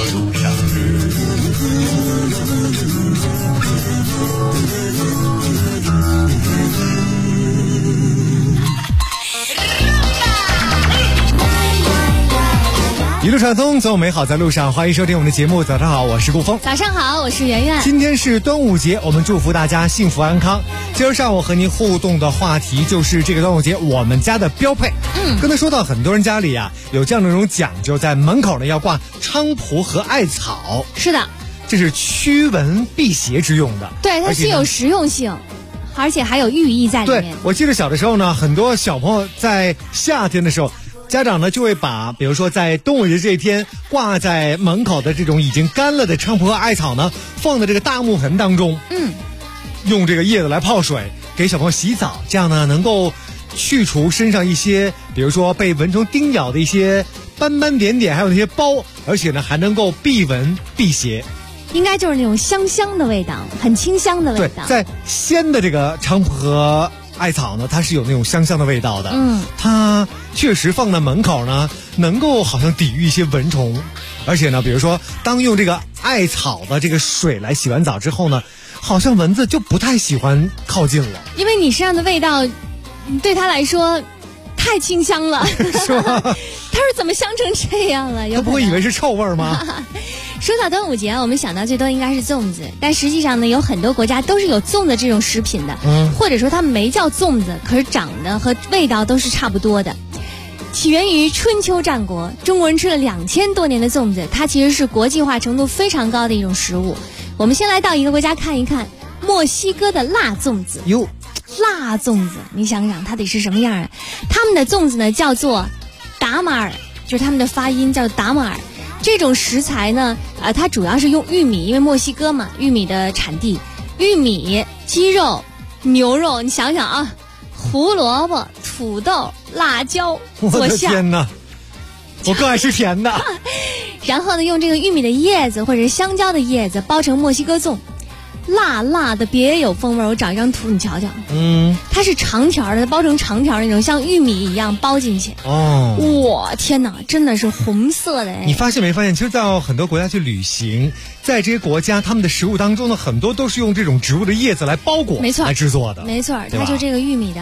一路畅通，总有美好在路上。欢迎收听我们的节目。早上好，我是顾峰。 早上好，我是圆圆。 今天是端午节，我们祝福大家幸福安康。今儿上午和您互动的话题就是这个端午节我们家的标配。刚才说到很多人家里啊有这样的一种讲究，在门口呢要挂菖蒲和艾草。 是的， 这是驱蚊辟邪之用的。 对，它具有实用性，而且还有寓意在里面。 对，我记得小的时候呢，很多小朋友在夏天的时候，家长呢就会把比如说在端午节这一天挂在门口的这种已经干了的菖蒲和艾草呢，放在这个大木盆当中，用这个叶子来泡水给小朋友洗澡，这样呢能够去除身上一些比如说被蚊虫叮咬的一些斑斑点点，还有那些包，而且呢还能够避蚊辟邪。 应该就是那种香香的味道，很清香的味道。 对，在鲜的这个菖蒲和艾草呢，它是有那种香香的味道的。它确实放在门口呢，能够好像抵御一些蚊虫。而且呢，比如说当用这个艾草的这个水来洗完澡之后呢，好像蚊子就不太喜欢靠近了， 因为你身上的味道对它来说太清香了。 是吗？ 它是怎么香成这样了？ 他不会以为是臭味吗？ 说到端午节我们想到最多应该是粽子，但实际上呢，有很多国家都是有粽子这种食品的，或者说它们没叫粽子，可是长得和味道都是差不多的。起源于春秋战国，中国人吃了2000多年的粽子，它其实是国际化程度非常高的一种食物。我们先来到一个国家看一看，墨西哥的辣粽子。辣粽子，你想想它得是什么样啊？他们的粽子呢叫做达马尔，就是他们的发音叫达马尔。这种食材呢，它主要是用玉米，因为墨西哥嘛，玉米的产地，玉米、鸡肉、牛肉，你想想啊，胡萝卜、土豆、辣椒做馅。 我的天哪，我更爱吃甜的。 然后呢，用这个玉米的叶子或者是香蕉的叶子包成墨西哥粽，辣辣的别有风味。我找一张图你瞧瞧，它是长条的，包成长条那种，像玉米一样包进去。哇，天哪，真的是红色的。 你发现没发现，其实在很多国家去旅行，在这些国家他们的食物当中呢，很多都是用这种植物的叶子来包裹， 没错， 来制作的。 没错，它就这个玉米的。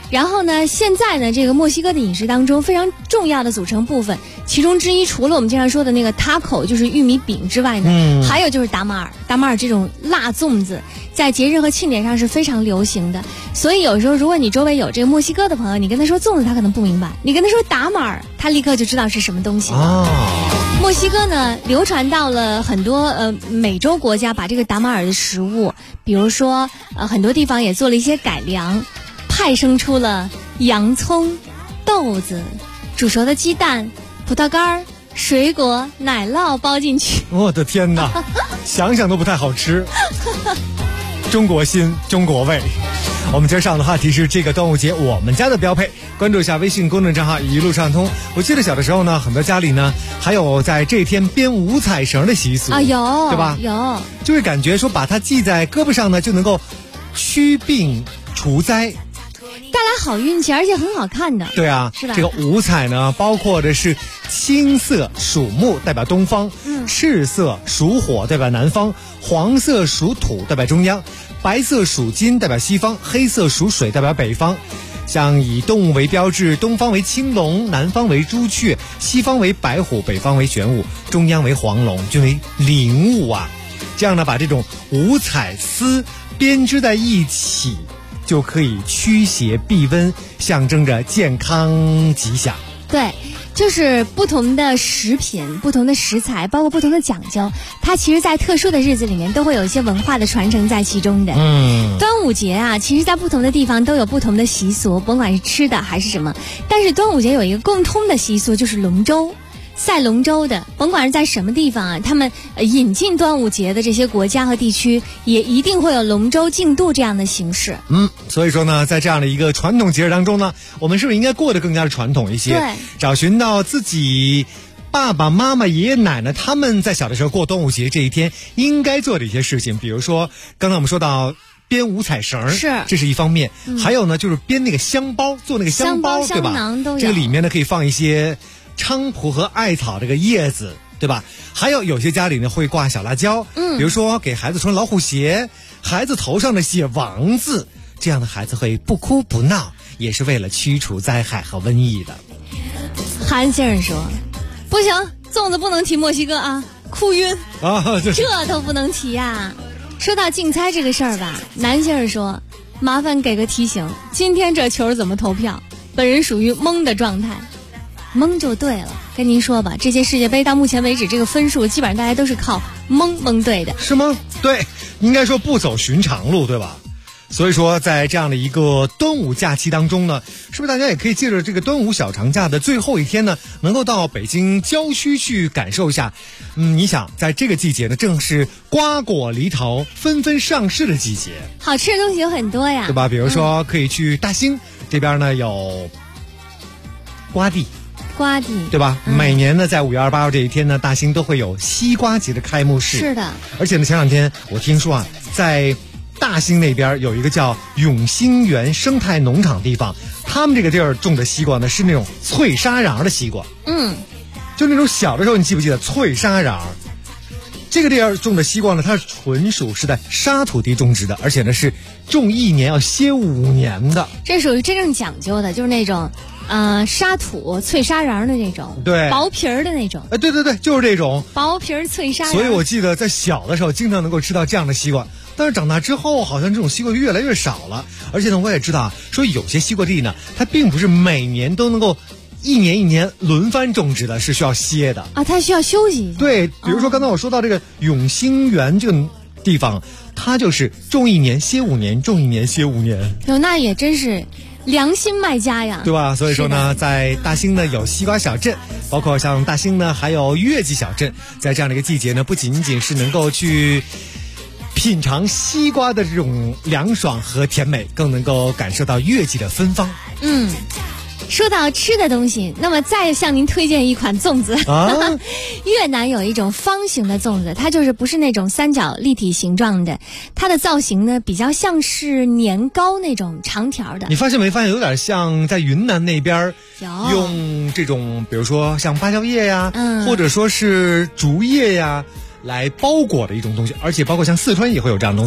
然后呢，现在呢，这个墨西哥的饮食当中非常重要的组成部分，其中之一除了我们经常说的那个 taco 就是玉米饼之外呢，还有就是达马尔。达马尔这种辣粽子，在节日和庆典上是非常流行的。所以有时候如果你周围有这个墨西哥的朋友，你跟他说粽子，他可能不明白；你跟他说达马尔，他立刻就知道是什么东西了。墨西哥呢，流传到了很多美洲国家，把这个达马尔的食物，比如说很多地方也做了一些改良。派生出了洋葱、豆子、煮熟的鸡蛋、葡萄干、水果、奶酪包进去。 我的天哪，想想都不太好吃。中国心，中国味。我们今儿上的话题是这个端午节我们家的标配，关注一下微信公众账号一路畅通。我记得小的时候呢，很多家里呢还有在这天编五彩绳的习俗啊，有对吧？ 有， 就是感觉说把它系在胳膊上呢，就能够驱病除灾。 带来好运气，而且很好看的。 对啊， 是吧？ 这个五彩呢，包括的是青色属木，代表东方；赤色属火，代表南方；黄色属土，代表中央；白色属金，代表西方；黑色属水，代表北方。像以动物为标志，东方为青龙，南方为朱雀，西方为白虎，北方为玄武，中央为黄龙，均为灵物啊。这样呢，把这种五彩丝编织在一起，就可以驱邪避瘟，象征着健康吉祥。 对，就是不同的食品、不同的食材，包括不同的讲究，它其实在特殊的日子里面都会有一些文化的传承在其中的。端午节啊，其实在不同的地方都有不同的习俗，甭管是吃的还是什么。但是端午节有一个共通的习俗，就是龙舟。赛龙舟的，甭管是在什么地方啊，他们引进端午节的这些国家和地区，也一定会有龙舟竞渡这样的形式。 所以说呢，在这样的一个传统节日当中呢，我们是不是应该过得更加的传统一些？ 对， 找寻到自己爸爸妈妈、爷爷奶奶他们在小的时候过端午节这一天应该做的一些事情，比如说刚才我们说到编五彩绳，这是一方面，还有呢就是编那个香包，做那个香包，对吧？ 香囊都有。 这个里面呢可以放一些菖蒲和艾草这个叶子，对吧？还有些家里呢会挂小辣椒，比如说给孩子穿老虎鞋，孩子头上呢写王字，这样的孩子会不哭不闹，也是为了驱除灾害和瘟疫的。 韩先生说不行，粽子不能提墨西哥啊，哭晕啊， 这都不能提呀。说到竞猜这个事儿吧，南先生说麻烦给个提醒，今天这球怎么投票？本人属于懵的状态。蒙就对了，跟您说吧，这届世界杯到目前为止，这个分数基本上大家都是靠蒙对的。 是吗？对，应该说不走寻常路，对吧？所以说在这样的一个端午假期当中呢，是不是大家也可以借着这个端午小长假的最后一天呢，能够到北京郊区去感受一下？你想在这个季节呢，正是瓜果梨桃纷纷上市的季节， 好吃的东西有很多呀， 对吧？比如说可以去大兴这边呢，有瓜地，对吧？每年呢，在5月28号这一天呢，大兴都会有西瓜节的开幕式。 是的， 而且呢，前两天我听说啊，在大兴那边有一个叫永兴园生态农场地方，他们这个地儿种的西瓜呢是那种脆沙瓤的西瓜。就那种小的时候，你记不记得脆沙瓤？这个地儿种的西瓜呢，它纯属是在沙土地种植的，而且呢是种1年要歇5年的。 这属于真正讲究的，就是那种沙土脆沙瓤的那种， 对， 薄皮儿的那种。 对，就是这种薄皮儿脆沙瓤。 所以我记得在小的时候经常能够吃到这样的西瓜，但是长大之后好像这种西瓜越来越少了。而且呢，我也知道啊，说有些西瓜地呢，它并不是每年都能够一年轮番种植的，是需要歇的啊，它需要休息一下。 对，比如说刚才我说到这个永兴园这个地方，它就是种1年歇5年，种1年歇5年。 那也真是良心卖家呀， 对吧？所以说呢，在大兴呢有西瓜小镇，包括像大兴呢还有月季小镇，在这样的一个季节呢，不仅仅是能够去品尝西瓜的这种凉爽和甜美，更能够感受到月季的芬芳。 说到吃的东西，那么再向您推荐一款粽子。越南有一种方形的粽子，它就是不是那种三角立体形状的，它的造型呢比较像是年糕那种长条的。 你发现没发现有点像在云南那边用这种比如说像芭蕉叶呀，或者说是竹叶呀来包裹的一种东西，而且包括像四川也会有这样的东西。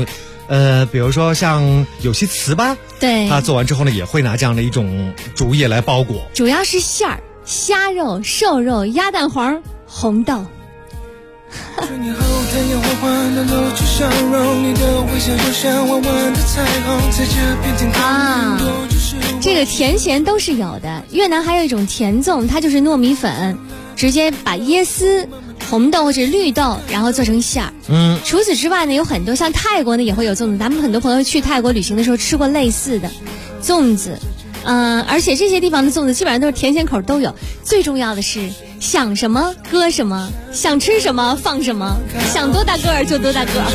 比如说像有些糍粑， 对， 它做完之后呢，也会拿这样的一种竹叶来包裹， 主要是馅儿，虾肉、瘦肉、鸭蛋黄、红豆。啊，这个甜咸都是有的。越南还有一种甜粽，它就是糯米粉，直接把椰丝、红豆或者绿豆，然后做成馅儿。除此之外呢，有很多像泰国呢也会有粽子，咱们很多朋友去泰国旅行的时候吃过类似的粽子。而且这些地方的粽子基本上都是甜咸口都有。最重要的是想什么搁什么，想吃什么放什么，想多大个儿就多大个儿。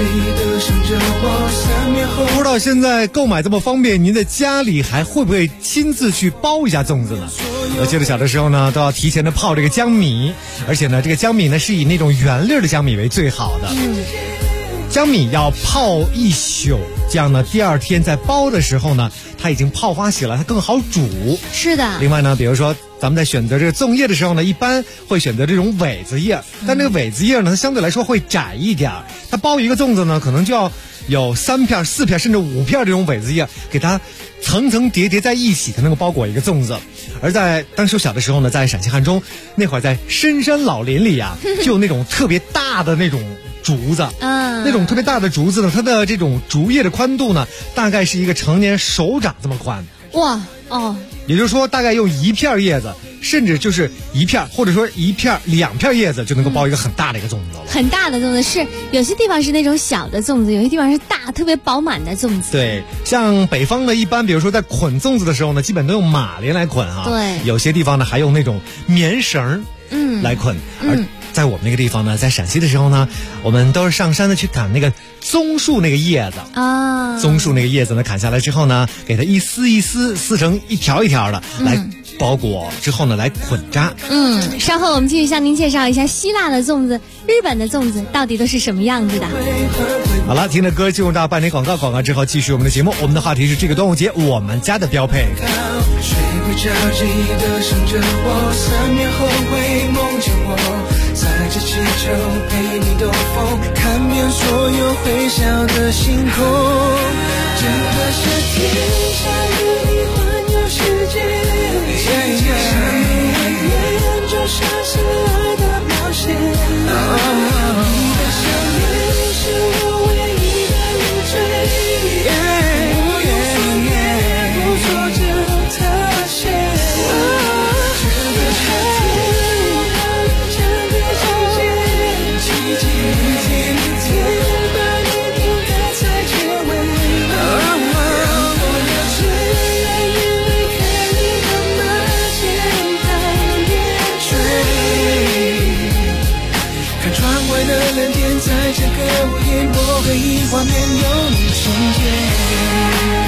不知道现在购买这么方便，您在家里还会不会亲自去包一下粽子呢？我记得小的时候呢，都要提前的泡这个江米，而且呢，这个江米呢是以那种原粒的江米为最好的。江米要泡一宿，这样呢，第二天在包的时候呢，它已经泡发起了，它更好煮。 是的。 另外呢，比如说咱们在选择这个粽叶的时候呢，一般会选择这种苇子叶，但这个苇子叶呢，它相对来说会窄一点，它包一个粽子呢，可能就要有3片、4片甚至5片这种苇子叶，给它层层叠叠在一起，才能够包裹一个粽子。而在当时小的时候呢，在陕西汉中那会儿，在深山老林里啊，就有那种特别大的那种竹子，那种特别大的竹子呢，它的这种竹叶的宽度呢，大概是一个成年手掌这么宽。 哇哦！ 也就是说，大概用1片叶子，甚至就是1片，或者说1片、2片叶子，就能够包一个很大的一个粽子了。 很大的粽子是有些地方是那种小的粽子，有些地方是大特别饱满的粽子。 对，像北方呢，一般比如说在捆粽子的时候呢，基本都用马铃来捆啊。 对， 有些地方呢还用那种棉绳来捆。而在我们那个地方呢，在陕西的时候呢，我们都是上山的去砍那个棕树那个叶子啊。棕树那个叶子呢，砍下来之后呢，给它一丝一丝撕成一条一条的来包裹，之后呢来捆扎。 稍后我们继续向您介绍一下希腊的粽子、日本的粽子到底都是什么样子的。 好了，听着歌进入到半点广告，广告之后继续我们的节目。我们的话题是这个端午节我们家的标配。 谁会着急地想着我，3年后会梦见我，在这气球陪你兜风，看遍所有会笑的星空。真的是天下与你环游世界，想你很远，就像是爱的冒险。你的想念是我唯一的累赘，不做这特写。这个夏天，相对季节，一天一天把你丢开在结尾。我要这样远离开你，那么简单点缀。看窗外的蓝天，在这个午夜，我回忆画面有你情节。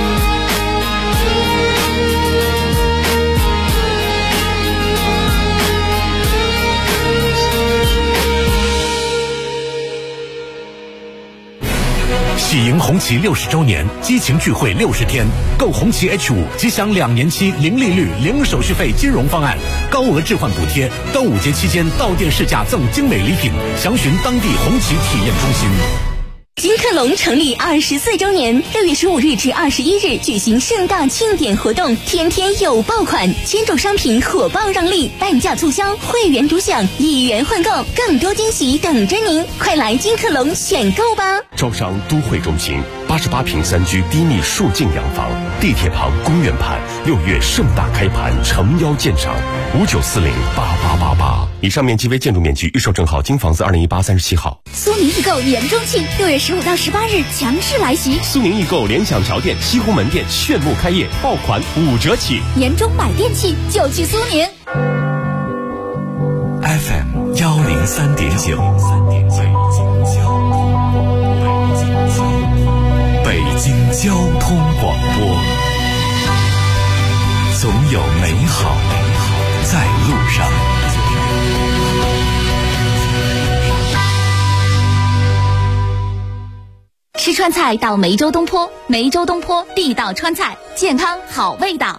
喜迎红旗60周年，激情聚会60天，购红旗 H5即享2年期零利率、零手续费金融方案，高额置换补贴，端午节期间到店试驾赠精美礼品，详询当地红旗体验中心。 金客隆成立24周年，6月15日至21日举行盛大庆典活动，天天有爆款，千种商品火爆让利，半价促销，会员独享，1元换购，更多惊喜等着您，快来金客隆选购吧！ 招商都会中心88平3居低密数进洋房，地铁旁公园畔，6月盛大开盘，诚邀鉴赏，59408888。以上面积为建筑面积，预售证号京房子2018 37号。 苏宁易购年中庆，6月15到18日强势来袭。 苏宁易购联想桥店、西湖门店炫目开业，爆款5折起。 年终买电器就去苏宁。 FM 103.9，北京交通广播，总有美好在路上。 吃川菜到梅州东坡，梅州东坡地道川菜，健康好味道。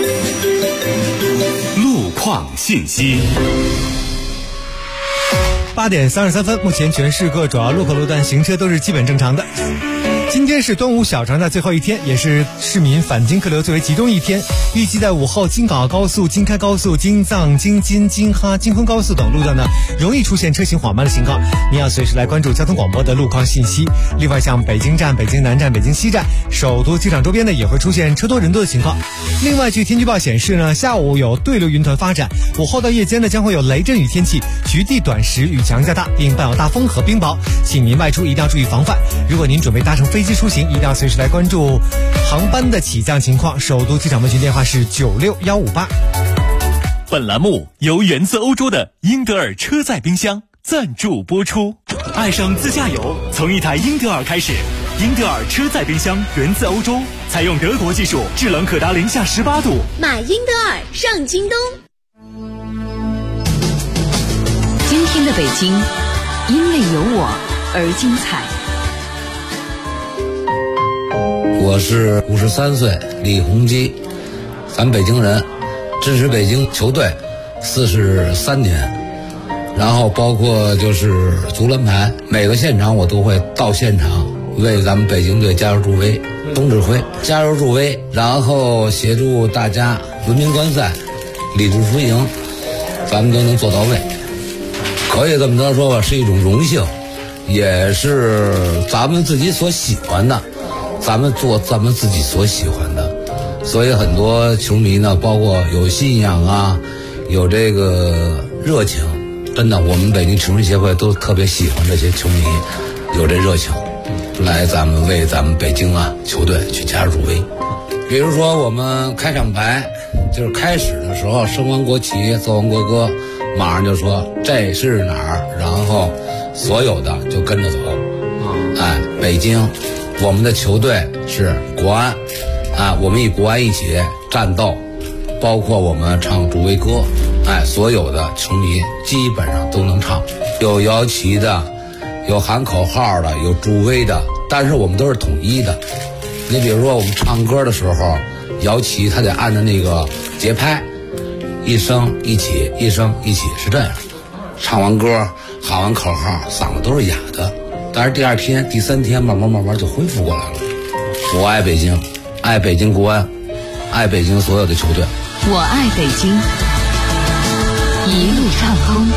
路况信息。 8点33分，目前全市各主要路口路段行车都是基本正常的。今天是端午小长假最后一天，也是市民返京客流最为集中一天。预计在午后，京港澳高速、京开高速、京藏、京津、京哈、京昆高速等路段呢，容易出现车行缓慢的情况。您要随时来关注交通广播的路况信息。另外，像北京站、北京南站、北京西站、首都机场周边呢，也会出现车多人多的情况。另外，据天气预报显示呢，下午有对流云团发展，午后到夜间呢，将会有雷阵雨天气，局地短时雨强加大，并伴有大风和冰雹，请您外出一定要注意防范。如果您准备搭乘飞机出行，一定要随时来关注航班的起降情况。首都机场门群电话是96158。 本栏目由源自欧洲的英德尔车载冰箱赞助播出。爱上自驾游，从一台英德尔开始。英德尔车载冰箱源自欧洲，采用德国技术，制冷可达零下18度。 买英德尔上京东。 今天的北京，因为有我而精彩。 我是53岁李洪基，咱北京人，支持北京球队43年，然后包括就是足篮排，每个现场我都会到现场为咱们北京队加油助威，总指挥加油助威，然后协助大家文明观赛，理智输赢，咱们都能做到位。可以这么着说吧，是一种荣幸，也是咱们自己所喜欢的，咱们做咱们自己所喜欢的。所以很多球迷呢，包括有信仰啊，有这个热情，真的我们北京球迷协会都特别喜欢这些球迷有这热情，来咱们为咱们北京啊球队去加入助威。比如说我们开场白就是开始的时候升完国旗奏完国歌，马上就说这是哪儿，然后所有的就跟着走。北京我们的球队是国安我们与国安一起战斗，包括我们唱助威歌，所有的球迷基本上都能唱，有摇旗的，有喊口号的，有助威的，但是我们都是统一的。你比如说我们唱歌的时候，摇旗它得按照那个节拍，一声一起，一声一起，是这样。唱完歌喊完口号，嗓子都是哑的，但是第二天第三天慢慢就恢复过来了。我爱北京，爱北京国安，爱北京所有的球队。 我爱北京，一路畅通。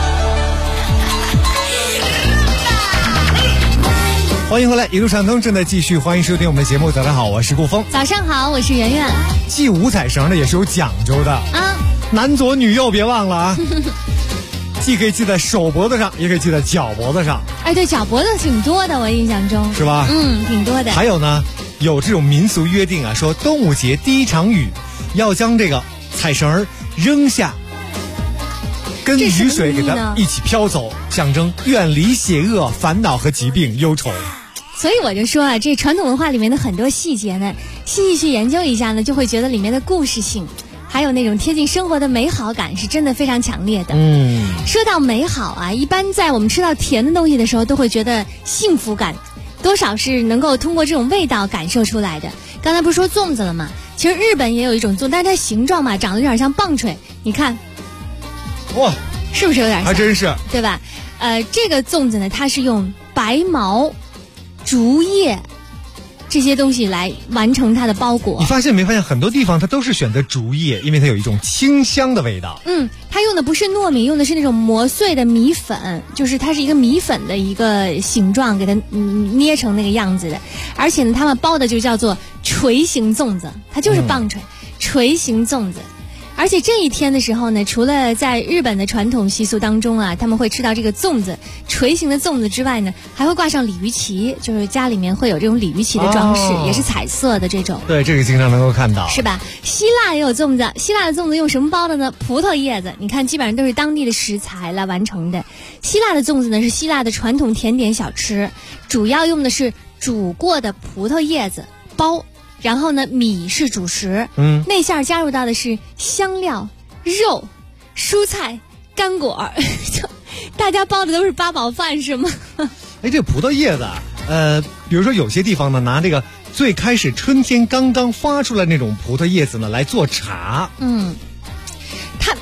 欢迎回来，一路畅通正在继续，欢迎收听我们的节目。早上好，我是顾峰。 早上好，我是圆圆。 系五彩绳的也是有讲究的男左女右别忘了啊。既可以系在手脖子上，也可以系在脚脖子上。 对，脚脖子挺多的，我印象中是吧？ 挺多的。 还有呢，有这种民俗约定说端午节第一场雨要将这个彩绳扔下，跟雨水给它一起飘走，象征远离邪恶、烦恼和疾病、忧愁。 所以我就说这传统文化里面的很多细节呢，细细去研究一下呢，就会觉得里面的故事性还有那种贴近生活的美好感是真的非常强烈的。说到美好一般在我们吃到甜的东西的时候，都会觉得幸福感多少是能够通过这种味道感受出来的。刚才不是说粽子了吗？其实日本也有一种粽，但是它形状嘛，长得有点像棒槌，你看， 哇， 是不是有点像？ 还真是， 对吧？这个粽子呢，它是用白毛、竹叶这些东西来完成它的包裹。 你发现没发现很多地方它都是选择竹叶，因为它有一种清香的味道。 它用的不是糯米，用的是那种磨碎的米粉，就是它是一个米粉的一个形状，给它捏成那个样子的。而且呢，他们包的就叫做锤形粽子，它就是棒槌，锤形粽子。而且这一天的时候呢，除了在日本的传统习俗当中他们会吃到这个粽子，锤形的粽子之外呢，还会挂上鲤鱼旗，就是家里面会有这种鲤鱼旗的装饰，也是彩色的这种。 对，这个经常能够看到， 是吧？希腊也有粽子，希腊的粽子用什么包的呢？葡萄叶子，你看基本上都是当地的食材来完成的。希腊的粽子呢是希腊的传统甜点小吃，主要用的是煮过的葡萄叶子包。然后呢，米是主食，内馅加入到的是香料、肉、蔬菜、干果，大家包的都是八宝饭是吗？ 这葡萄叶子比如说有些地方呢，拿这个最开始春天刚刚发出来那种葡萄叶子呢来做茶，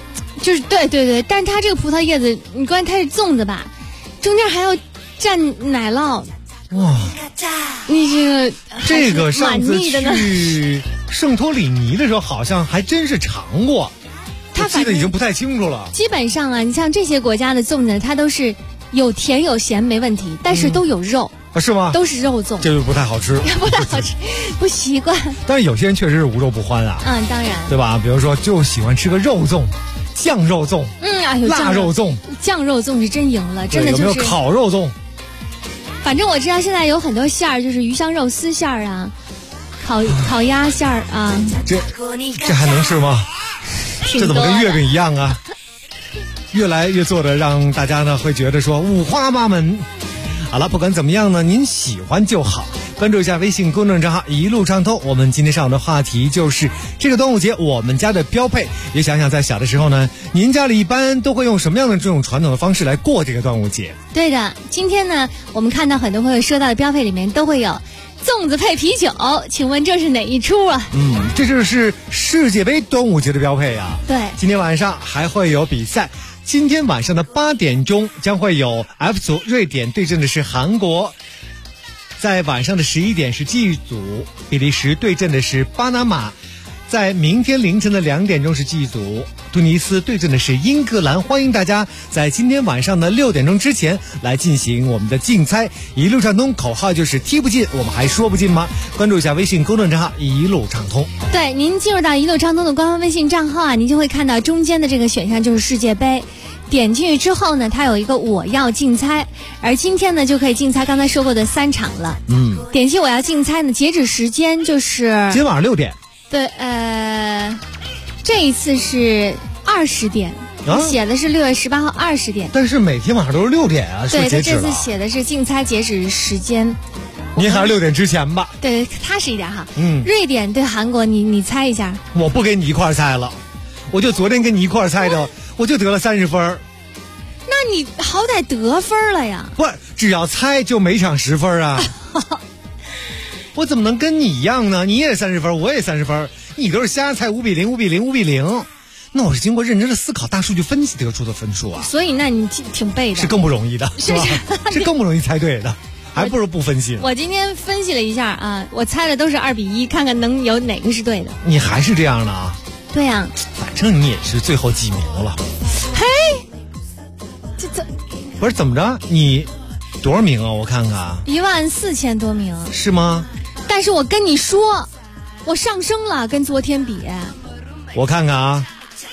就是对，但是它这个葡萄叶子，你关键它是粽子吧，中间还要蘸奶酪。 哇， 你这个上次去圣托里尼的时候，好像还真是尝过，我记得已经不太清楚了。 基本上啊，你像这些国家的粽子，它都是有甜有咸没问题，但是都有肉。 是吗？ 都是肉粽， 这就不太好吃， 不太好吃，不习惯。 但是有些人确实是无肉不欢啊。 当然， 对吧？比如说，就喜欢吃个肉粽、酱肉粽，辣肉粽， 酱肉粽是真赢了，真的就是。 有没有烤肉粽？ 反正我知道现在有很多馅儿，就是鱼香肉丝馅儿啊，烤鸭馅儿啊。 这还能吃吗？这怎么跟月饼一样啊？越来越做的让大家呢会觉得说五花八门。好了，不管怎么样呢，您喜欢就好。关注一下微信公众账号一路畅通。我们今天上午的话题就是这个端午节我们家的标配。也想想在小的时候呢，您家里一般都会用什么样的这种传统的方式来过这个端午节？ 对的，今天呢，我们看到很多朋友说到的标配里面都会有粽子配啤酒，请问这是哪一出啊？ 这就是世界杯端午节的标配啊。 对， 今天晚上还会有比赛。今天晚上的8点钟将会有 F 组瑞典对阵的是韩国，在晚上的11点是 G 组比利时对阵的是巴拿马，在明天凌晨的2点钟是 G 组突尼斯对阵的是英格兰。欢迎大家在今天晚上的6点钟之前来进行我们的竞猜，一路畅通，口号就是踢不进我们还说不进吗？关注一下微信公众账号一路畅通。 对，您进入到一路畅通的官方微信账号啊，您就会看到中间的这个选项就是世界杯，点进去之后呢，它有一个我要竞猜，而今天呢就可以竞猜刚才说过的3场了。点击我要竞猜呢，截止时间就是今晚上6点。 对，这一次是20点，写的是6月18号20点， 但是每天晚上都是6点啊。 对，他这次写的是竞猜截止时间。 您还是6点之前吧。 对，踏实一点哈。瑞典对韩国，你猜一下。 我不跟你一块猜了，我就昨天跟你一块猜的，我就得了30分。 那你好歹得分了呀？ 不，只要猜就每场10分啊。我怎么能跟你一样呢？你也30分，我也30分，你都是瞎猜5比0、5比0、5比0。那我是经过认真的思考、大数据分析得出的分数啊。 所以那你挺背的， 是更不容易的，是吧？是更不容易猜对的。还不如不分析。 我今天分析了一下啊，我猜的都是2比1，看看能有哪个是对的。 你还是这样的啊？ 对呀， 反正你也是最后几名了。 嘿，这不是怎么着？你多少名啊？我看看 ，14000多名。 是吗？ 但是我跟你说，我上升了，跟昨天比。 我看看啊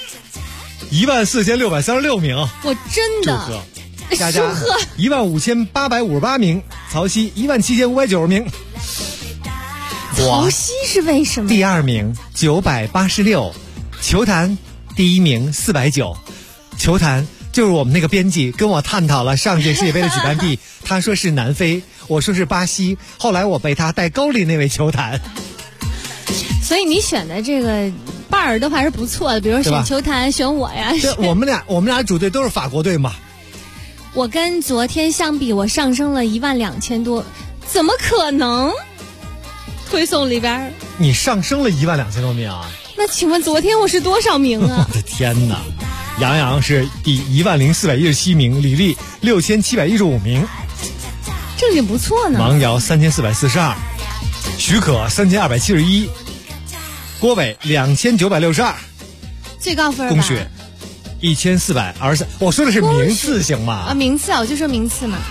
，14636名。 我真的。 佳佳15858名，曹曦17590名。 曹曦是为什么？ 第2名986，球坛第1名490。球坛就是我们那个编辑跟我探讨了上届世界杯的举办地，他说是南非，我说是巴西，后来我被他带沟里那位球坛。 所以你选的这个伴儿都还是不错的，比如选球坛，选我呀。 对，我们俩主队都是法国队嘛。 我跟昨天相比，我上升了12000多，怎么可能？推送里边你上升了12000多名啊？ 那请问昨天我是多少名啊？ 我的天哪！杨洋是第10417名，李丽6715名， 这也不错呢。 王瑶3442，许可3271，郭伟2962， 最高分吧。 龚雪1423，我说的是名次行吗？ 啊，名次啊，我就说名次嘛。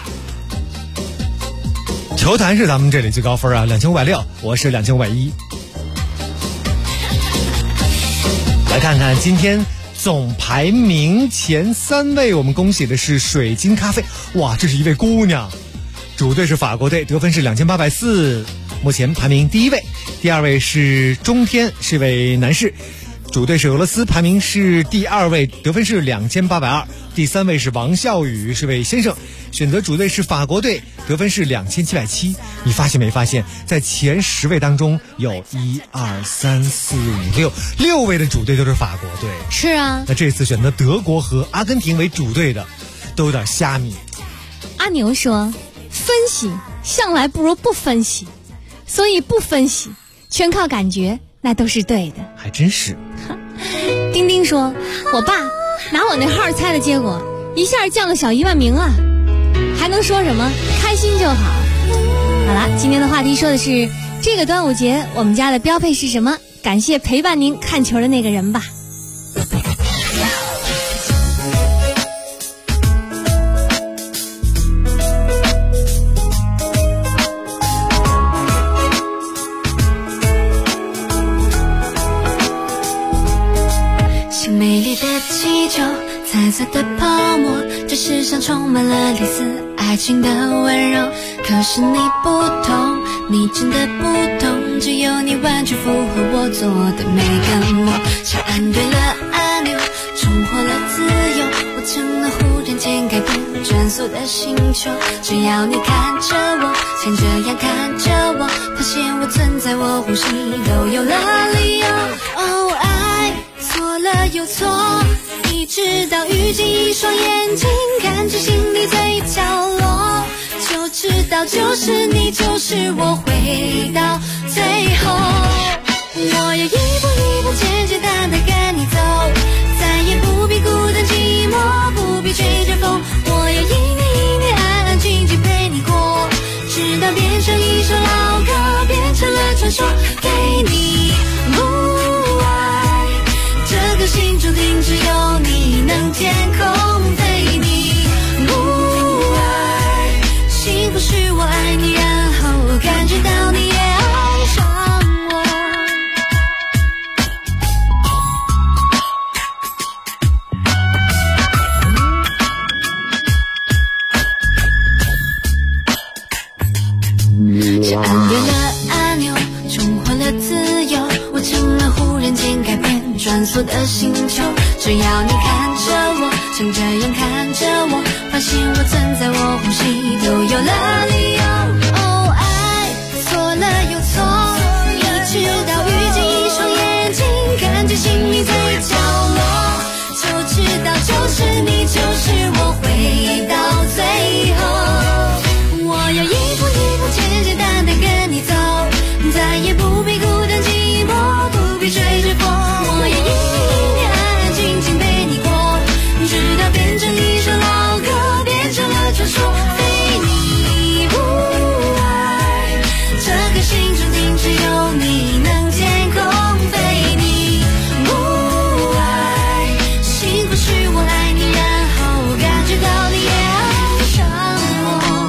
球坛是咱们这里最高分啊，2560，我是2510。来看看今天总排名前3位，我们恭喜的是水晶咖啡，哇，这是一位姑娘，主队是法国队，得分是2840，目前排名第1位。第2位是中天，是位男士，主队是俄罗斯，排名是第2位，得分是2820。第3位是王笑宇，是位先生，选择主队是法国队，得分是2770。你发现没发现，在前10位当中有1、2、3、4、5、6位的主队都是法国队。 是啊， 那这次选择德国和阿根廷为主队的，都有点虾米。 阿牛说，分析向来不如不分析，所以不分析，全靠感觉，那都是对的。 还真是。 丁丁说，我爸拿我那号猜的结果，一下降了小1万名啊，还能说什么？开心就好。好了，今天的话题说的是这个端午节我们家的标配是什么？感谢陪伴您看球的那个人吧。 新美丽的气球，彩色的泡沫，这世上充满了类似爱情的温柔。可是你不同，你真的不懂，只有你完全符合我做的每个梦。像按对了按钮，重获了自由，我成了忽然间改变转速的星球。只要你看着我，像这样看着我，发现我存在，我呼吸都有了理由。哦，爱错了又错，一直到遇见一双眼睛，看着心里最角落，就知道就是你，就是我，回到最后。我要一步一步简简单单跟你走，再也不必孤单寂寞，不必追着风。我要一年一年安安静静陪你过，直到变成一首老歌，变成了传说。给你不爱，这个心注定只有你能监控。对你不爱，幸福是我爱你，然后感觉到你也爱上我。是按对了按钮，重获了自由，我成了忽然间改变转速的星球。只要你看着我，像这样看着我，发现我存在，我呼吸都有了理由。哦，爱错了又错，一直到遇见一双眼睛，看见心里最角落，就知道就是你，就是我，回到最后。我要一步一步简简单单跟你走，再也不必孤单寂寞，不必追着风。我要一年一年安安静静陪你过，直到变成一首老歌，变成了传说。非你不爱，这颗心注定只有你能监控。非你不爱，幸福是我爱你，然后感觉到你也爱上我。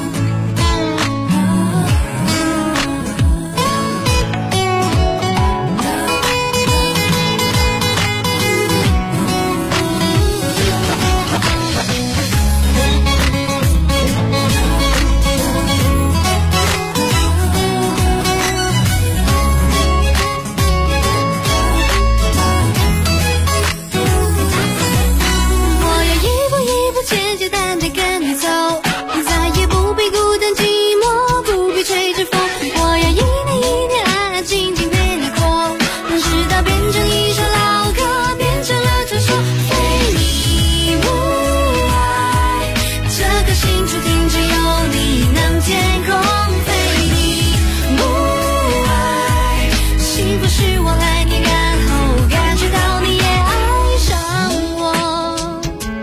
我要一步一步简简单单跟你走，再也不必孤单寂寞，不必追着风。我要一年一年安安静静陪你过，直到变成一首老歌，变成了传说。非你不爱，这颗心注定只有你能监控。非你不爱，幸福是我爱你，然后感觉到你也爱上我。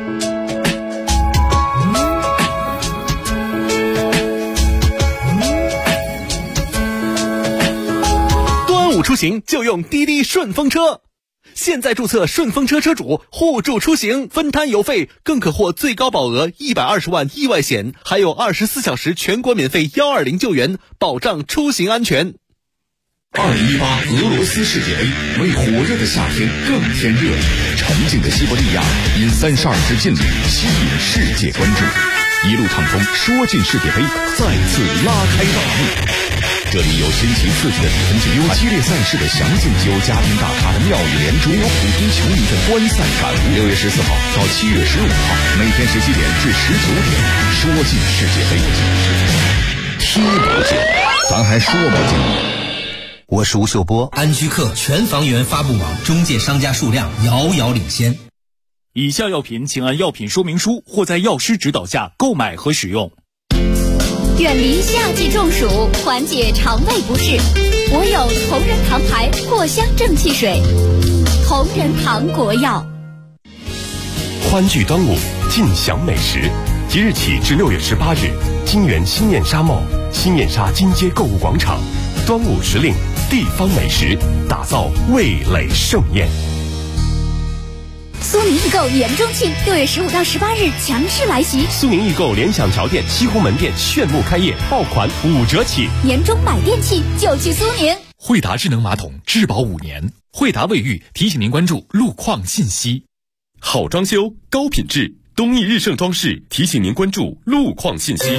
端午出行就用滴滴顺风车，现在注册顺风车车主，互助出行，分摊邮费，更可获最高保额120万意外险，还有24小时全国免费120救援，保障出行安全。 2018俄罗斯世界杯为火热的夏天更添热，沉静的西伯利亚因32支劲旅吸引世界关注，一路畅通说进世界杯，再次拉开大幕。这里有新奇刺激的比分竞赛，有激烈赛事的详尽，有嘉宾大咖的妙语连珠，有普通球迷的观赛感悟。6月14号到7月15号，每天17点至19点，说进世界杯，踢不进，咱还说不进。 我是吴秀波，安居客全房源发布网中介商家数量遥遥领先。 以下药品请按药品说明书或在药师指导下购买和使用。 远离夏季中暑，缓解肠胃不适，我有同仁堂牌藿香正气水。同仁堂国药。 欢聚端午，尽享美食。即日起至6月18日，金源新燕莎茂、新燕莎金街购物广场，端午时令，地方美食，打造味蕾盛宴。 苏宁易购年中庆，6月15到18日强势来袭。 苏宁易购联想桥店、西湖门店炫目开业，爆款5折起。 年终买电器就去苏宁。 惠达智能马桶质保5年。惠达卫浴提醒您关注路况信息。 好装修，高品质，东益日盛装饰提醒您关注路况信息。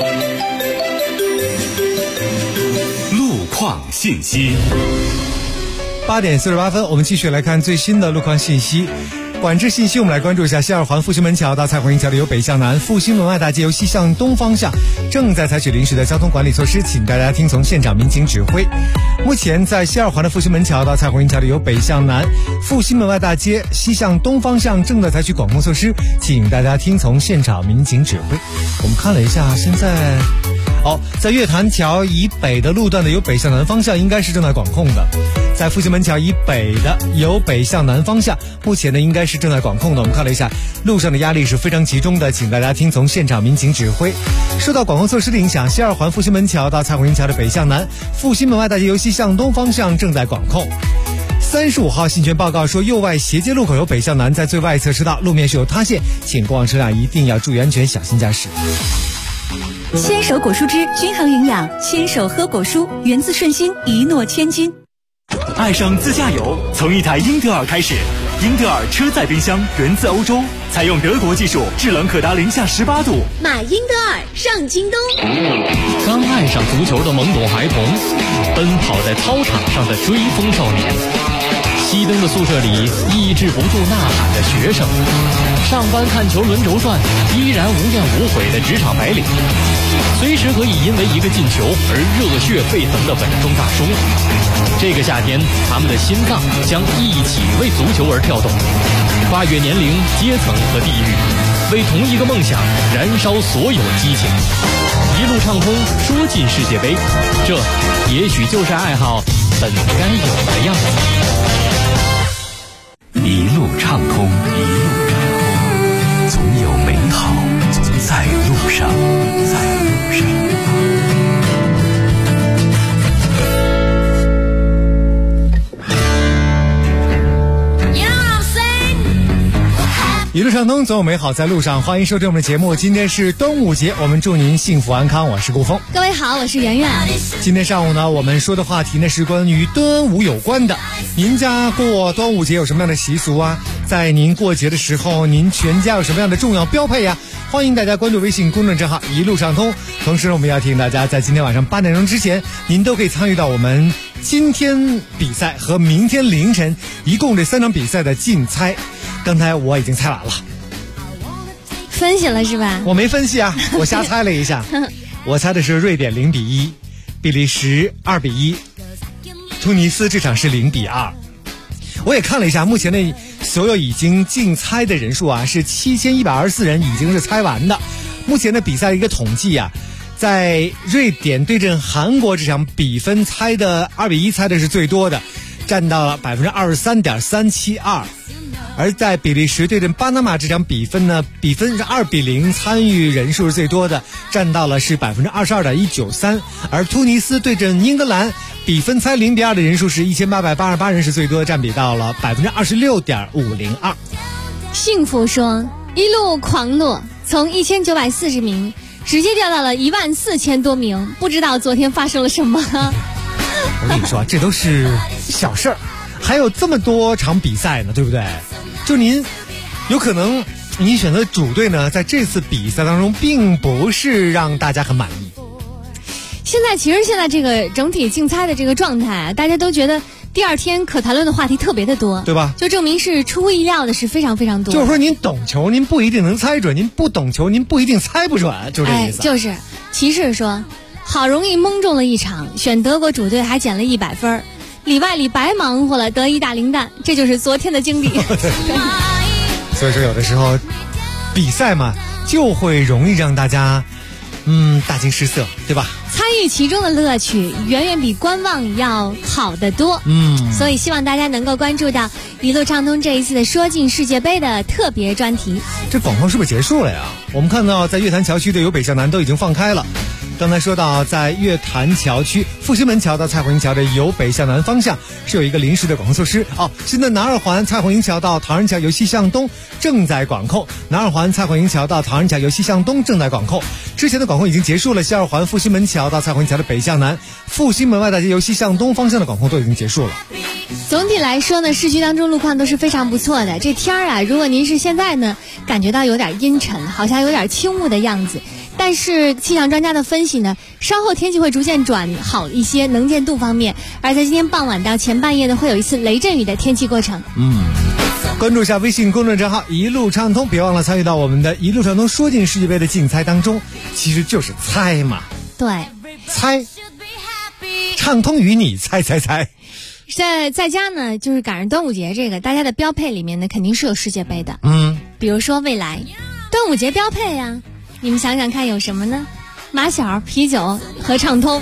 路况信息。 8点48分，我们继续来看最新的路况信息。管制信息，我们来关注一下西二环复兴门桥到蔡虹营桥的由北向南，复兴门外大街由西向东方向正在采取临时的交通管理措施，请大家听从现场民警指挥。目前在西二环的复兴门桥到蔡虹营桥的由北向南，复兴门外大街西向东方向正在采取管控措施，请大家听从现场民警指挥。我们看了一下，现在在月坛桥以北的路段的由北向南方向应该是正在管控的，在复兴门桥以北的由北向南方向目前呢应该是正在管控的。我们看了一下，路上的压力是非常集中的，请大家听从现场民警指挥。受到管控措施的影响，西二环复兴门桥到蔡虹营桥的北向南，复兴门外大街由西向东方向正在管控。35号信权报告说，右外斜街路口由北向南在最外侧车道路面是有塌陷，请过往车辆一定要注意安全，小心驾驶。 牵手果蔬汁均衡营养，牵手喝果蔬，源自顺心，一诺千金。 爱上自驾游，从一台英特尔开始。英特尔车载冰箱源自欧洲，采用德国技术，制冷可达零下18度。 买英特尔上京东。 刚爱上足球的懵懂孩童，奔跑在操场上的追风少年，熄灯的宿舍里抑制不住呐喊的学生，上班看球轮轴转，依然无怨无悔的职场白领，随时可以因为一个进球而热血沸腾的稳重大叔。这个夏天，他们的心脏将一起为足球而跳动，跨越年龄、阶层和地域，为同一个梦想燃烧所有激情，一路畅通，说进世界杯。这也许就是爱好本该有的样子。 一路畅通，一路畅通，总有美好在路上，在路上。 一路畅通，总有美好在路上。欢迎收听我们的节目，今天是端午节，我们祝您幸福安康。我是顾峰。 各位好，我是圆圆。 今天上午呢，我们说的话题呢是关于端午有关的。您家过端午节有什么样的习俗啊？在您过节的时候，您全家有什么样的重要标配呀？欢迎大家关注微信公众账号一路畅通。同时我们要提醒大家，在今天晚上8点钟之前，您都可以参与到我们今天比赛和明天凌晨一共这3场比赛的竞猜。刚才我已经猜完了， 分析了是吧？ 我没分析啊，我瞎猜了一下。我猜的是瑞典0比1，比利时2比1，突尼斯这场是0比2。我也看了一下，目前的所有已经竞猜的人数啊是7124人，已经是猜完的。目前的比赛一个统计啊，在瑞典对阵韩国这场比分猜的2比1猜的是最多的，占到了23.372%。而在比利时对阵巴拿马这场比分呢，比分是2比0，参与人数是最多的，占到了是22.193%。而突尼斯对阵英格兰，比分猜0比2的人数是1888人，是最多，占比到了26.502%。 幸福说，一路狂落，从1940名直接掉到了14000多名，不知道昨天发生了什么。 我跟你说，这都是小事儿，还有这么多场比赛呢，对不对？就您有可能您选择主队呢，在这次比赛当中并不是让大家很满意。 现在这个整体竞猜的这个状态啊，大家都觉得第二天可谈论的话题特别的多， 对吧？ 就证明是出乎意料的是非常非常多。 就是说您懂球您不一定能猜准，您不懂球您不一定猜不准，就这意思。 就是骑士说好容易蒙中了一场，选德国主队还减了100分，里外里白忙活了，得一大零蛋，这就是昨天的经历。 所以说有的时候比赛嘛，就会容易让大家大惊失色，对吧？ 参与其中的乐趣远远比观望要好得多。所以希望大家能够关注到一路畅通这一次的说进世界杯的特别专题。 这广告是不是结束了呀？我们看到在月坛桥区的由北向南都已经放开了。刚才说到，在月坛桥区复兴门桥到蔡虹营桥的由北向南方向是有一个临时的管控措施。现在南二环蔡虹营桥到唐人桥由西向东正在管控，南二环蔡虹营桥到唐人桥由西向东正在管控。之前的管控已经结束了，西二环复兴门桥到蔡虹营桥的北向南，复兴门外大街由西向东方向的管控都已经结束了。 总体来说呢，市区当中路况都是非常不错的。这天儿啊，如果您是现在呢感觉到有点阴沉，好像有点轻雾的样子，但是气象专家的分析呢，稍后天气会逐渐转好一些，能见度方面，而在今天傍晚到前半夜呢，会有一次雷阵雨的天气过程。 关注一下微信公众账号一路畅通，别忘了参与到我们的一路畅通说进世界杯的竞猜当中，其实就是猜嘛。 对， 猜，畅通与你猜。 在家呢，就是赶上端午节这个，大家的标配里面呢，肯定是有世界杯的。比如说未来端午节标配呀，你们想想看有什么呢？马小、啤酒和畅通。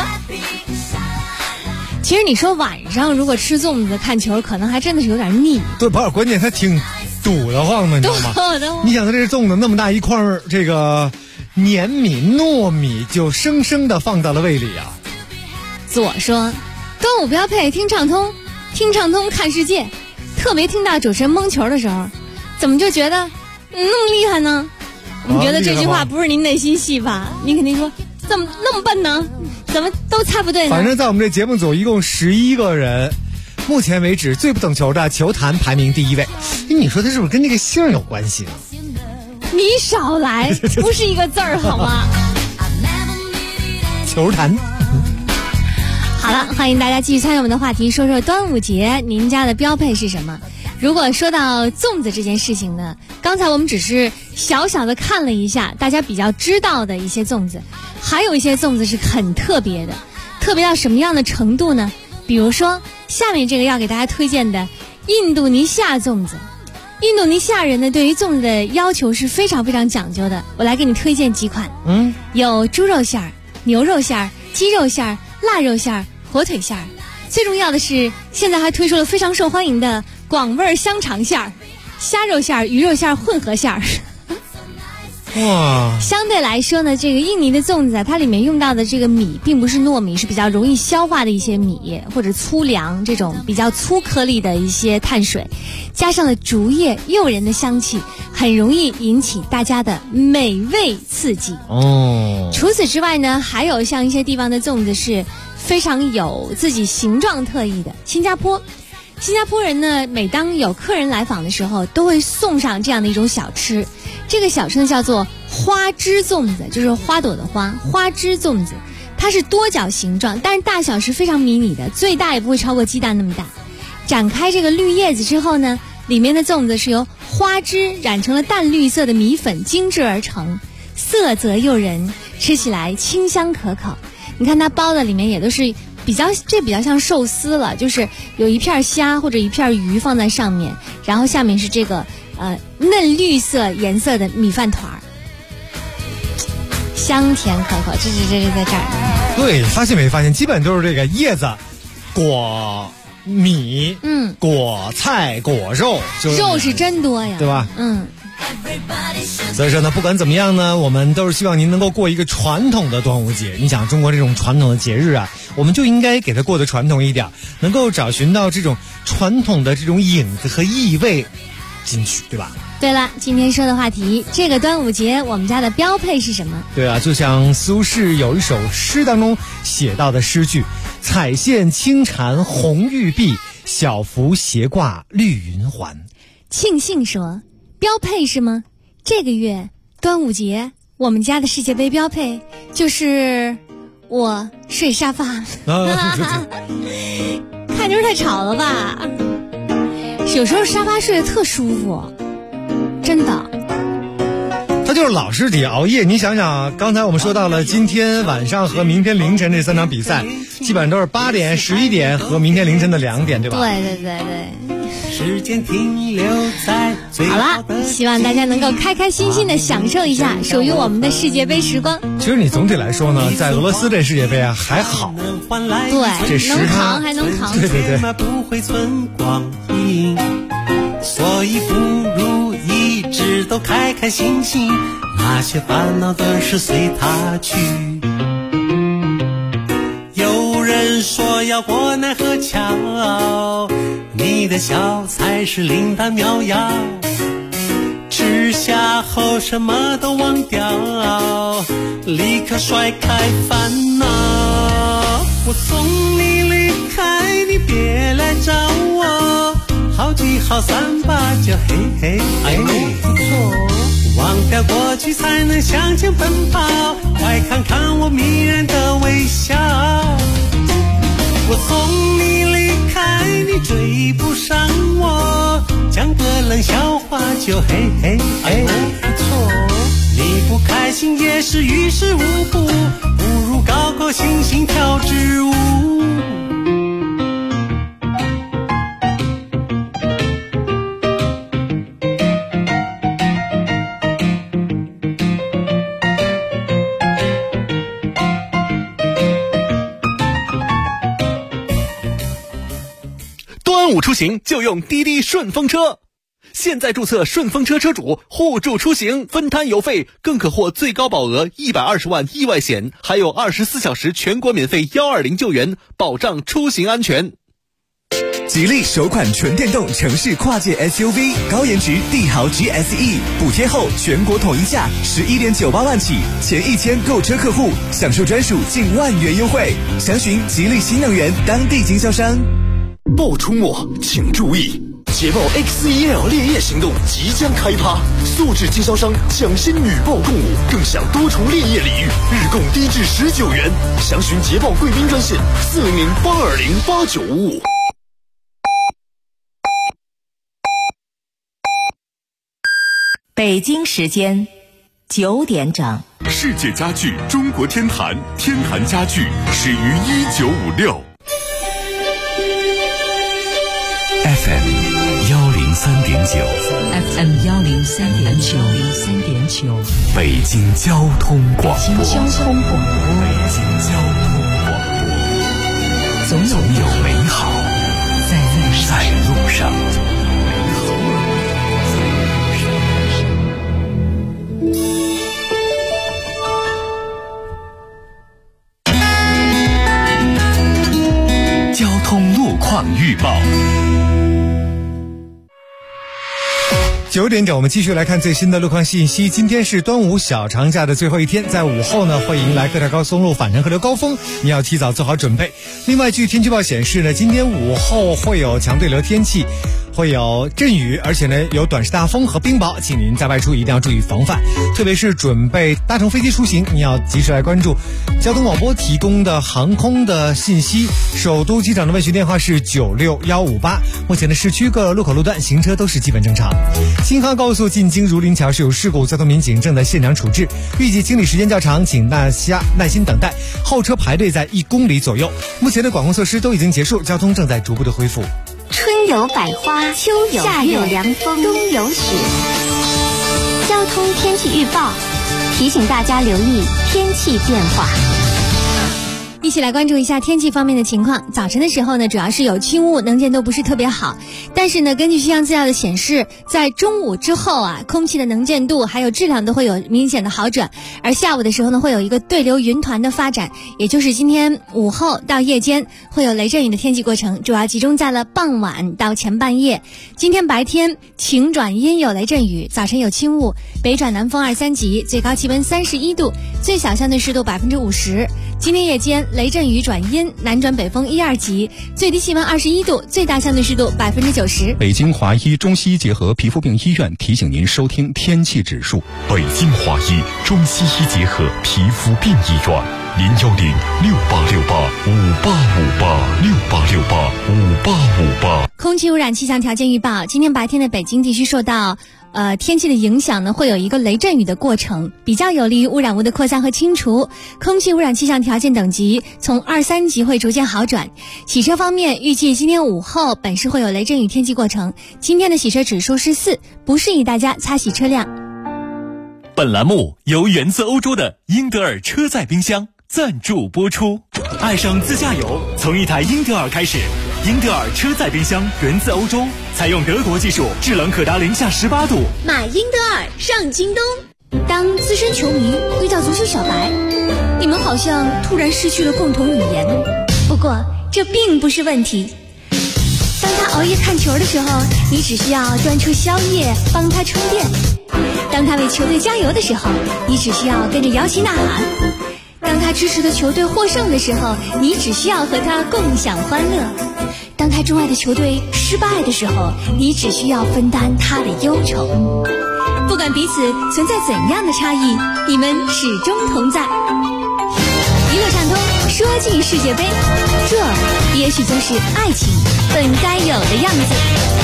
其实你说晚上如果吃粽子看球，可能还真的是有点腻。 对，不是，关键它挺堵得慌的，你知道吗？你想它这个粽子那么大一块这个粘米糯米，就生生的放到了胃里啊。 左说端午标配听畅通，听畅通看世界。特别听到主持人蒙球的时候，怎么就觉得那么厉害呢？你觉得这句话不是您内心戏吧？你肯定说怎么那么笨呢？怎么都猜不对呢？ 反正在我们这节目组一共11个人，目前为止最不懂球的球坛排名第1位。你说他是不是跟这个姓有关系呢？ 你少来，不是一个字儿好吗？ 球坛。 好了，欢迎大家继续参与我们的话题，说说端午节您家的标配是什么？如果说到粽子这件事情呢，刚才我们只是小小的看了一下大家比较知道的一些粽子，还有一些粽子是很特别的，特别到什么样的程度呢？比如说下面这个要给大家推荐的印度尼西亚粽子。印度尼西亚人呢对于粽子的要求是非常非常讲究的，我来给你推荐几款。有猪肉馅儿、牛肉馅儿、鸡肉馅儿、腊肉馅儿、火腿馅儿，最重要的是现在还推出了非常受欢迎的广味香肠馅儿、虾肉馅儿、鱼肉馅儿混合馅儿。 哇！ 相对来说呢，这个印尼的粽子啊，它里面用到的这个米并不是糯米，是比较容易消化的一些米或者粗粮这种比较粗颗粒的一些碳水，加上了竹叶诱人的香气，很容易引起大家的美味刺激。除此之外呢，还有像一些地方的粽子是非常有自己形状特异的。新加坡人呢，每当有客人来访的时候，都会送上这样的一种小吃。这个小吃呢叫做花枝粽子，就是花朵的花，花枝粽子。它是多角形状，但是大小是非常迷你的，最大也不会超过鸡蛋那么大。展开这个绿叶子之后呢，里面的粽子是由花枝染成了淡绿色的米粉精制而成，色泽诱人，吃起来清香可口。你看它包的里面也都是比较像寿司了，就是有一片虾或者一片鱼放在上面，然后下面是这个嫩绿色颜色的米饭团儿，香甜可口。这是在这儿。 对，发现没发现，基本都是这个叶子裹米，裹菜裹肉， 肉是真多呀， 对吧？所以说呢，不管怎么样呢，我们都是希望您能够过一个传统的端午节。你想中国这种传统的节日啊，我们就应该给它过得传统一点，能够找寻到这种传统的这种影子和意味进去，对吧？ 对了，今天说的话题，这个端午节我们家的标配是什么？ 对啊，就像苏轼有一首诗当中写到的诗句：彩线轻缠红玉璧，小幅斜挂绿云环。 庆幸说标配是吗？这个月端午节我们家的世界杯标配就是我睡沙发。看就是太吵了吧，有时候沙发睡得特舒服，真的。 他就是老是得熬夜。你想想，刚才我们说到了今天晚上和明天凌晨这3场比赛，基本上都是8点、11点和明天凌晨的2点，对吧？ 对。 时间停留在最好了，希望大家能够开开心心的享受一下属于我们的世界杯时光。 其实你总体来说呢，在俄罗斯这世界杯啊还好， 对， 这能扛还能扛， 对对对， 不会存光阴，所以不如一直都开开心心，那些烦恼的事随它去。有人说要过奈何桥，你的笑才是灵丹妙药，吃下后什么都忘掉，立刻甩开烦恼。我送你离开，你别来找我，好聚好散吧，就嘿嘿嘿，不错。忘掉过去才能向前奔跑，快看看我迷人的微笑。我送你离开，你追不上我，讲个冷笑话就嘿嘿嘿，不错。你不开心也是于事无补，不如高高兴兴跳支舞。 端午出行就用滴滴顺风车，现在注册顺风车车主互助出行，分摊油费，更可获最高保额120万意外险，还有24小时全国免费120救援，保障出行安全。 吉利首款纯电动城市跨界 SUV 高颜值帝豪 GSE， 补贴后全国统一价11.98万起，前1000购车客户享受专属近万元优惠，详询吉利新能源当地经销商。 报出没请注意，捷豹 X1L 烈焰行动即将开趴，素质经销商抢先女报共舞，更享多重烈焰礼遇，日供低至19元，详询捷豹贵宾专线400-820-8955。 北京时间9点整。 世界家具中国天坛，天坛家具始于1956。 FM 103.9， 北京交通广播，总有美好在路上。交通路况预报。 9点整，我们继续来看最新的路况信息。今天是端午小长假的最后一天，在午后呢会迎来各条高速公路返程河流高峰，你要提早做好准备。另外，据天气预报显示呢，今天午后会有强对流天气，会有阵雨，而且呢有短时大风和冰雹，请您在外出一定要注意防范。特别是准备搭乘飞机出行，你要及时来关注交通广播提供的航空的信息。首都机场的问询电话是96158。目前的市区各路口路段行车都是基本正常。京杭高速进京儒林桥是有事故，交通民警正在现场处置，预计清理时间较长，请大家耐心等待，后车排队在1公里左右。目前的管控措施都已经结束，交通正在逐步的恢复。 春有百花，秋有夏有凉风，冬有雪。交通天气预报提醒大家留意天气变化。 一起来关注一下天气方面的情况。早晨的时候呢，主要是有轻雾，能见度不是特别好。但是呢，根据气象资料的显示，在中午之后啊，空气的能见度还有质量都会有明显的好转。而下午的时候呢，会有一个对流云团的发展，也就是今天午后到夜间会有雷阵雨的天气过程，主要集中在了傍晚到前半夜。今天白天晴转阴有雷阵雨，早晨有轻雾，北转南风2、3级，最高气温31度，最小相对湿度50%。今天夜间雷阵雨转阴，南转北风1、2级，最低气温21度，最大相对湿度90%。 北京华医中西医结合皮肤病医院提醒您收听天气指数。 北京华医中西医结合皮肤病医院，0868585858，68585858。 空气污染气象条件预报：今天白天的北京地区受到天气的影响呢，会有一个雷阵雨的过程，比较有利于污染物的扩散和清除。空气污染气象条件等级从2、3级会逐渐好转。洗车方面，预计今天午后本市会有雷阵雨天气过程，今天的洗车指数是4，不适宜大家擦洗车辆。 本栏目由源自欧洲的英德尔车载冰箱赞助播出。爱上自驾游，从一台英德尔开始。英德尔车载冰箱源自欧洲，采用德国技术，制冷可达零下18度。 买英德尔上京东。 当资深球迷遇到足球小白，你们好像突然失去了共同语言。不过这并不是问题。当他熬夜看球的时候，你只需要端出宵夜帮他充电；当他为球队加油的时候，你只需要跟着摇旗呐喊；当他支持的球队获胜的时候，你只需要和他共享欢乐；当他钟爱的球队失败的时候，你只需要分担他的忧愁。不管彼此存在怎样的差异，你们始终同在。娱乐畅通，说尽世界杯，这也许就是爱情本该有的样子。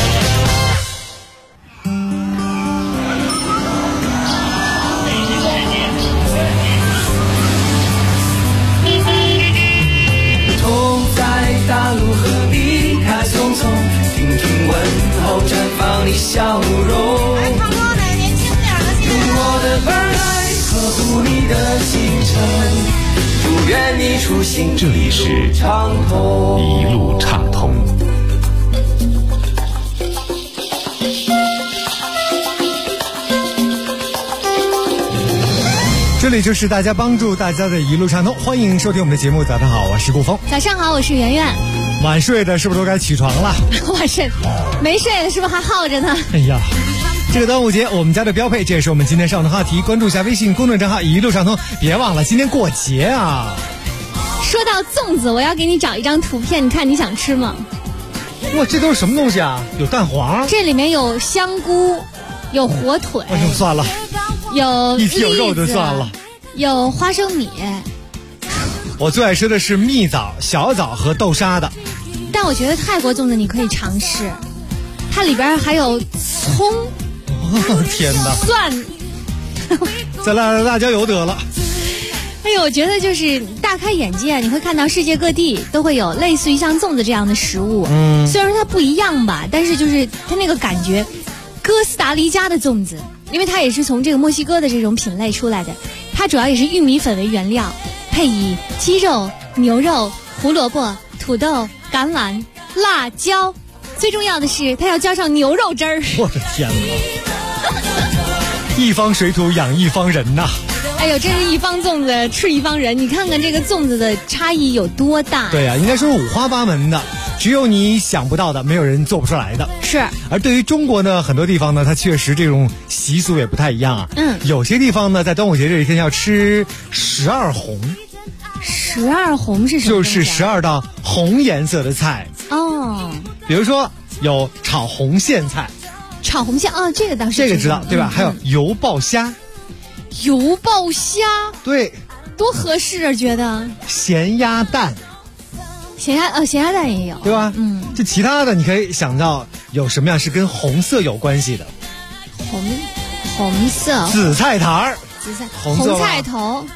大路和离开匆匆，听听问候，绽放你笑容。用我的耳来呵护你的行程，祝愿你出行这里是畅通， 一路畅通。 这里就是大家帮助大家的一路畅通，欢迎收听我们的节目。早上好，我是顾峰。 早上好，我是圆圆。 晚睡的是不是都该起床了？ 晚睡，没睡的是不是还耗着呢？ 哎呀，这个端午节我们家的标配，这也是我们今天上的话题。关注一下微信公众账号一路畅通，别忘了今天过节啊。 说到粽子，我要给你找一张图片，你看你想吃吗？ 哇，这都是什么东西啊？有蛋黄， 这里面有香菇，有火腿， 哎呦算了， 有一提有肉就算了， 有花生米。 我最爱吃的是蜜枣、小枣和豆沙的。 但我觉得泰国粽子你可以尝试，它里边还有葱。 哦天哪！ 蒜， 再来点辣椒油得了。 哎呦，我觉得就是大开眼界，你会看到世界各地都会有类似于像粽子这样的食物。虽然说它不一样吧，但是就是它那个感觉，哥斯达黎加的粽子，因为它也是从这个墨西哥的这种品类出来的，它主要也是玉米粉为原料，配以鸡肉、牛肉、胡萝卜、土豆、橄榄、辣椒，最重要的是它要加上牛肉汁儿。 我的天哪！一方水土养一方人呐。 哎呦，真是一方粽子吃一方人，你看看这个粽子的差异有多大。 对啊，应该说五花八门的，只有你想不到的，没有人做不出来的。 是。 而对于中国呢，很多地方呢，它确实这种习俗也不太一样啊。有些地方呢，在端午节这一天要吃12红。 12红是什么？ 就是12道红颜色的菜。 哦。 比如说有炒红苋菜。 炒红苋啊，这个倒是这个知道对吧？还有油爆虾。 油爆虾， 对， 多合适啊！觉得咸鸭蛋， 咸鸭蛋也有， 对吧？这其他的你可以想到有什么样是跟红色有关系的？ 红色， 紫菜坛儿， 红菜头，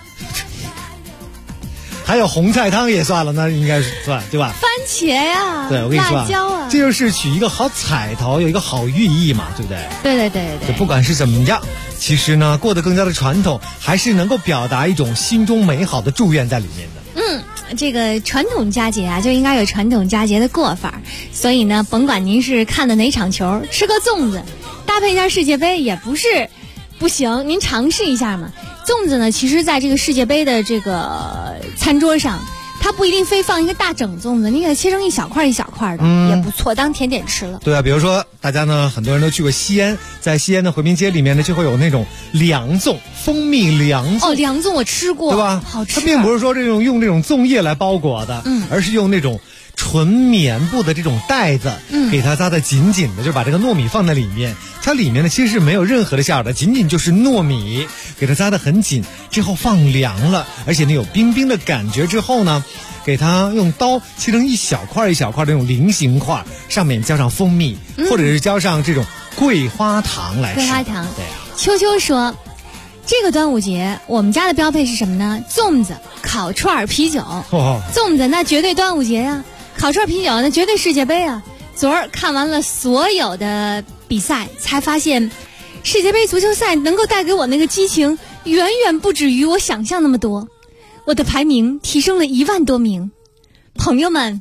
还有红菜汤也算了，那应该是算对吧？ 番茄呀， 对，我跟你说辣椒啊， 这就是取一个好彩头，有一个好寓意嘛，对不对？ 对， 不管是怎么样。其实呢，过得更加的传统，还是能够表达一种心中美好的祝愿在里面的。 这个传统佳节啊，就应该有传统佳节的过法。所以呢，甭管您是看的哪场球，吃个粽子，搭配一下世界杯也不是不行，您尝试一下嘛。粽子呢，其实在这个世界杯的这个餐桌上，它不一定非放一个大整粽子，你给它切成一小块一小块的，也不错，当甜点吃了。 对啊，比如说大家呢，很多人都去过西安，在西安的回民街里面呢，就会有那种凉粽，蜂蜜凉粽。 哦，凉粽我吃过， 对吧？ 好吃。 它并不是说用这种粽叶来包裹的，而是用那种纯棉布的这种袋子，给它扎得紧紧的，就把这个糯米放在里面。它里面呢其实是没有任何的馅的，仅仅就是糯米，给它扎得很紧，之后放凉了，而且呢有冰冰的感觉之后呢，给它用刀切成一小块一小块的那种菱形块，上面浇上蜂蜜，或者是浇上这种桂花糖来吃。 桂花糖， 对啊。 秋秋说，这个端午节我们家的标配是什么呢？粽子、烤串、啤酒。粽子那绝对端午节呀，烤串、啤酒那绝对世界杯啊。昨儿看完了所有的比赛，才发现世界杯足球赛能够带给我那个激情，远远不止于我想象那么多。我的排名提升了1万多名。朋友们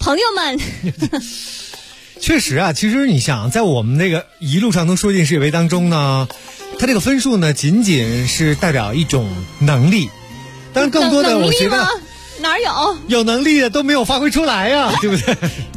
确实啊，其实你想，在我们那个一路上能说进世界杯当中呢，它这个分数呢，仅仅是代表一种能力，当然更多的我觉得哪有能力的都没有发挥出来呀，对不对？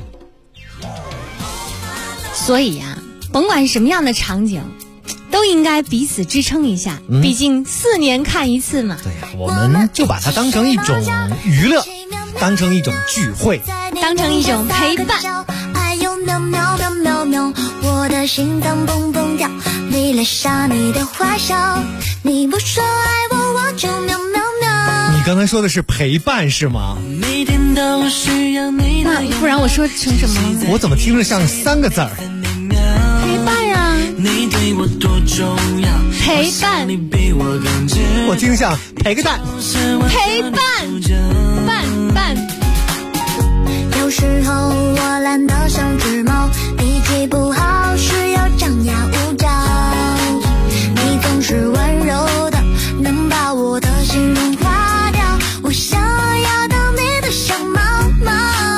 所以呀，甭管是什么样的场景，都应该彼此支撑一下，毕竟4年看一次嘛。 对呀，我们就把它当成一种娱乐，当成一种聚会， 当成一种陪伴。 哎呦喵喵喵喵喵，我的心脏蹦蹦跳，迷恋上你的坏笑，你不说爱我，我就喵喵喵。 你刚才说的是陪伴是吗？ 那不然我说成什么了？ 我怎么听着像3个字儿？ 陪伴呀，陪伴。 我听像陪个蛋， 陪伴，伴。 有时候我懒得像只猫，脾气不好时要张牙舞爪，你总是温柔的，能把我的心融化掉，我想要当你的小猫猫。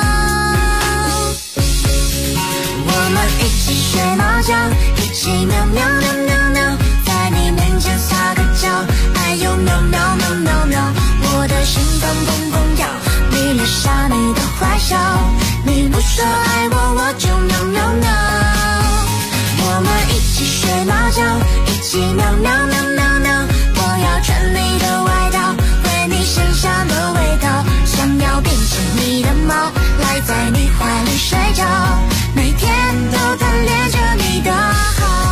我们一起学猫叫，一起喵喵喵喵喵，在你面前撒个娇，哎呦喵喵喵喵喵，我的心脏蹦蹦跳，迷恋上你的坏笑，你不说爱我，我就喵喵喵。我们一起学猫叫，一起喵喵喵喵喵，我要穿你的外套，闻你身上的味道，想要变成你的猫，赖在你怀里睡觉，每天都贪恋着你的好。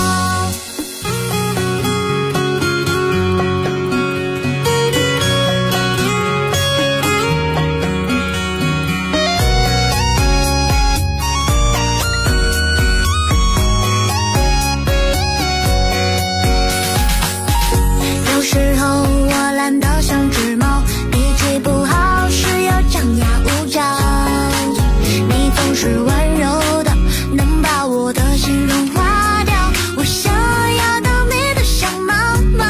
有时候我懒得像只猫，脾气不好时要张牙舞爪，你总是温柔的，能把我的心融化掉，我想要当你的小猫猫。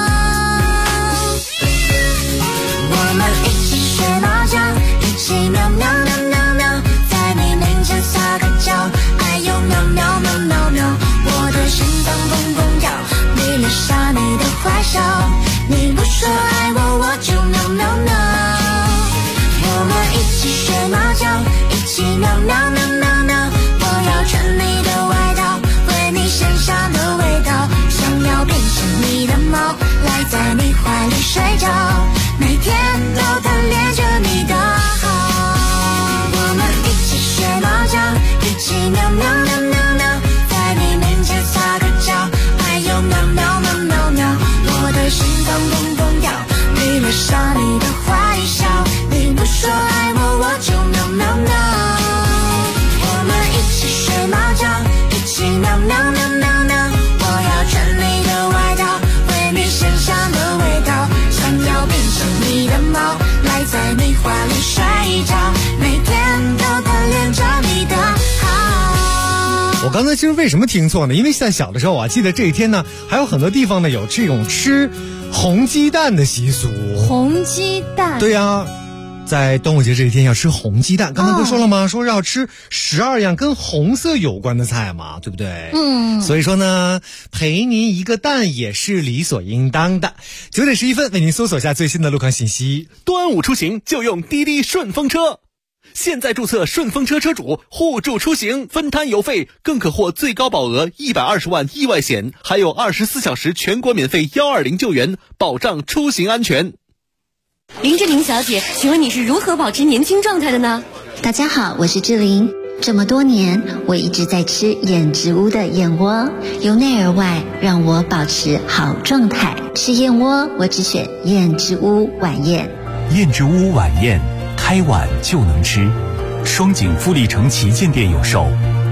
我们一起学猫叫，一起喵喵喵喵喵，在你面前撒个娇，哎呦喵喵喵喵喵，我的心脏蹦蹦跳，迷恋上你的坏笑，你不说爱我，我就喵喵喵。我们一起学猫叫，一起喵喵喵喵喵，我要穿你的外套，闻你身上的味道，想要变成你的猫，赖在你怀里睡觉，每天都贪恋着你的好。我们一起学猫叫，一起喵喵喵喵喵，在你面前撒个娇，哎呦喵喵喵喵喵，我的心脏蹦蹦跳，迷恋上你的坏笑，你不说爱我，我就喵喵喵。我们一起学猫叫，一起喵喵喵喵喵，我要穿你的外套，闻你身上的味道，想要变成你的猫，赖在你怀里睡觉，每天都贪恋着你的好。 我刚才其实为什么听错呢？因为在小的时候啊，记得这一天呢，还有很多地方呢有这种吃红鸡蛋的习俗。 红鸡蛋？ 对呀，在端午节这一天要吃红鸡蛋。刚才不说了吗？说要吃12样跟红色有关的菜嘛，对不对？所以说呢，陪您一个蛋也是理所应当的。9点11分，为您搜索下最新的路况信息。 端午出行就用滴滴顺风车。现在注册顺风车车主，互助出行，分摊油费，更可获最高保额120万意外险，还有24小时全国免费120救援，保障出行安全。 林志玲小姐，请问你是如何保持年轻状态的呢？ 大家好，我是志玲。这么多年，我一直在吃燕之屋的燕窝，由内而外让我保持好状态。吃燕窝，我只选燕之屋晚宴。 燕之屋晚宴，开碗就能吃。双井富力城旗舰店有售，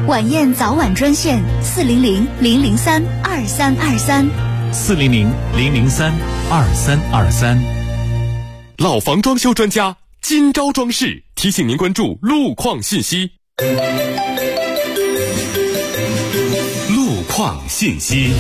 晚宴早晚专线400-003-2323。 400-003-2323。 老房装修专家金招装饰提醒您关注路况信息。 路况信息。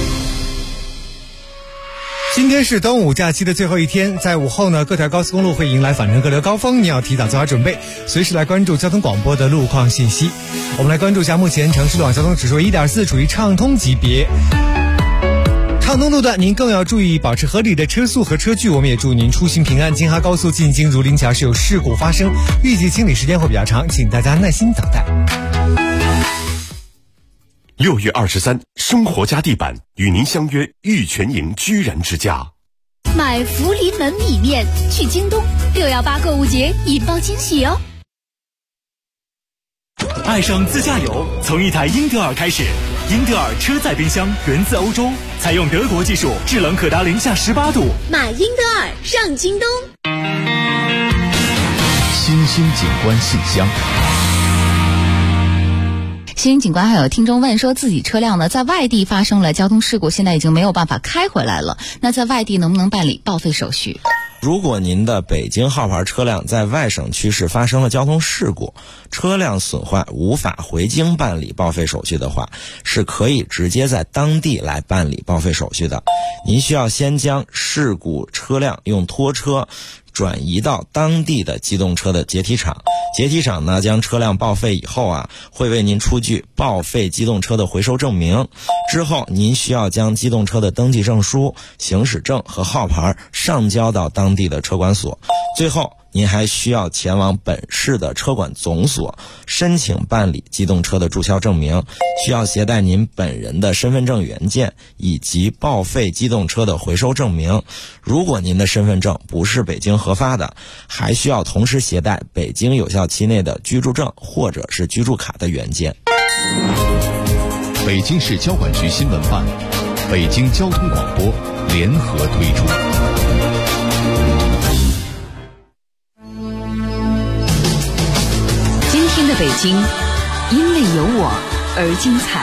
今天是端午假期的最后一天，在午后呢，各条高速公路会迎来返程客流高峰，你要提早做好准备，随时来关注交通广播的路况信息。我们来关注一下目前城市路网交通指数1.4，处于畅通级别。畅通路段您更要注意保持合理的车速和车距，我们也祝您出行平安。京哈高速进京儒林桥是有事故发生，预计清理时间会比较长，请大家耐心等待。 6月23，生活家地板与您相约玉泉营居然之家。 买福临门米面去京东，618购物节引爆惊喜哦！ 爱上自驾游，从一台英特尔开始。英特尔车载冰箱源自欧洲，采用德国技术，制冷可达-18度。 买英特尔上京东。 新兴景观信箱。 新兴景观还有听众问说，自己车辆呢在外地发生了交通事故，现在已经没有办法开回来了，那在外地能不能办理报废手续？ 如果您的北京号牌车辆在外省区市发生了交通事故，车辆损坏无法回京办理报废手续的话，是可以直接在当地来办理报废手续的。您需要先将事故车辆用拖车转移到当地的机动车的解体厂，解体厂呢将车辆报废以后会为您出具报废机动车的回收证明。之后您需要将机动车的登记证书、行驶证和号牌上交到当地的车管所。最后您还需要前往本市的车管总所申请办理机动车的注销证明，需要携带您本人的身份证原件以及报废机动车的回收证明。如果您的身份证不是北京核发的，还需要同时携带北京有效期内的居住证或者是居住卡的原件。 北京市交管局新闻办、北京交通广播联合推出。 今天的北京，因为有我而精彩。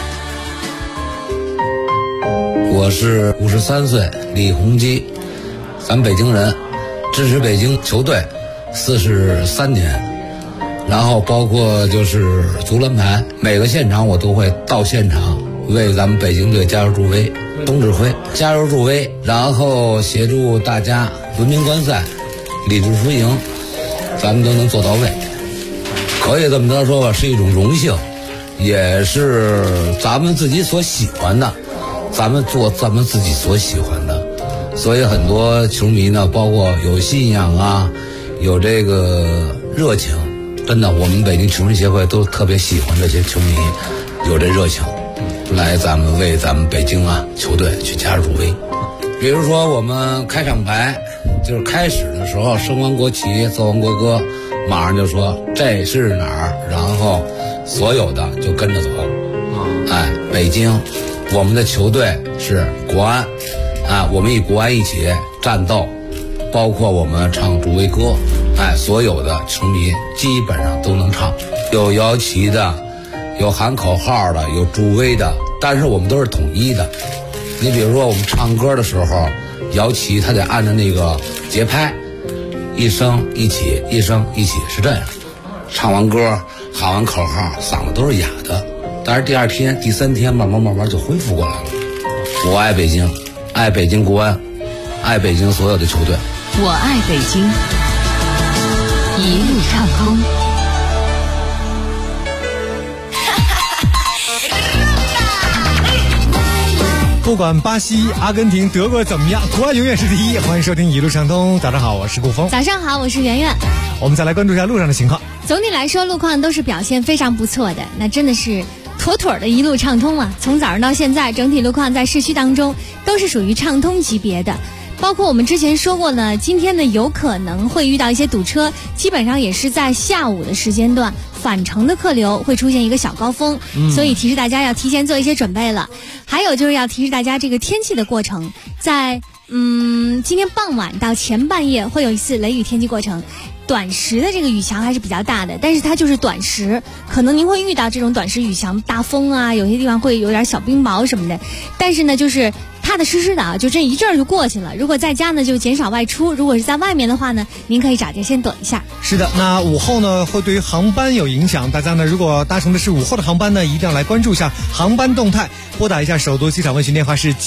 我是53岁李洪基，咱北京人，支持北京球队43年，然后包括就是足篮排，每个现场我都会到现场为咱们北京队加油助威，总指挥加油助威，然后协助大家文明观赛，理智输赢，咱们都能做到位。可以这么着说吧，是一种荣幸，也是咱们自己所喜欢的，咱们做咱们自己所喜欢的。所以很多球迷呢，包括有信仰有这个热情，真的我们北京球迷协会都特别喜欢这些球迷有这热情，来咱们为咱们北京球队去加入助威。比如说我们开场白就是开始的时候升完国旗奏完国歌，马上就说这是哪儿，然后所有的就跟着走。北京我们的球队是国安我们与国安一起战斗，包括我们唱助威歌，所有的球迷基本上都能唱，有摇旗的，有喊口号的，有助威的，但是我们都是统一的。你比如说我们唱歌的时候，摇旗它得按照那个节拍，一声一起，一声一起，是这样。唱完歌喊完口号，嗓子都是哑的，但是第二天第三天慢慢就恢复过来了。我爱北京，爱北京国安，爱北京所有的球队。 我爱北京，一路畅通。 不管巴西、阿根廷、德国怎么样，国安永远是第一。欢迎收听一路畅通，早上好，我是顾峰。 早上好，我是圆圆。 我们再来关注一下路上的情况。 总体来说，路况都是表现非常不错的，那真的是妥妥的一路畅通啊！从早上到现在，整体路况在市区当中都是属于畅通级别的。包括我们之前说过呢，今天呢有可能会遇到一些堵车，基本上也是在下午的时间段，返程的客流会出现一个小高峰，所以提示大家要提前做一些准备了。还有就是要提示大家这个天气的过程，在今天傍晚到前半夜会有一次雷雨天气过程。 短时的这个雨强还是比较大的，但是它就是短时，可能您会遇到这种短时雨强，大风啊，有些地方会有点小冰雹什么的，但是呢，就是踏踏实实的啊，就这一阵儿就过去了。如果在家呢，就减少外出；如果是在外面的话呢，您可以找地先躲一下。 是的，那午后呢会对于航班有影响，大家呢如果搭乘的是午后的航班呢，一定要来关注一下航班动态，拨打一下首都机场问询电话是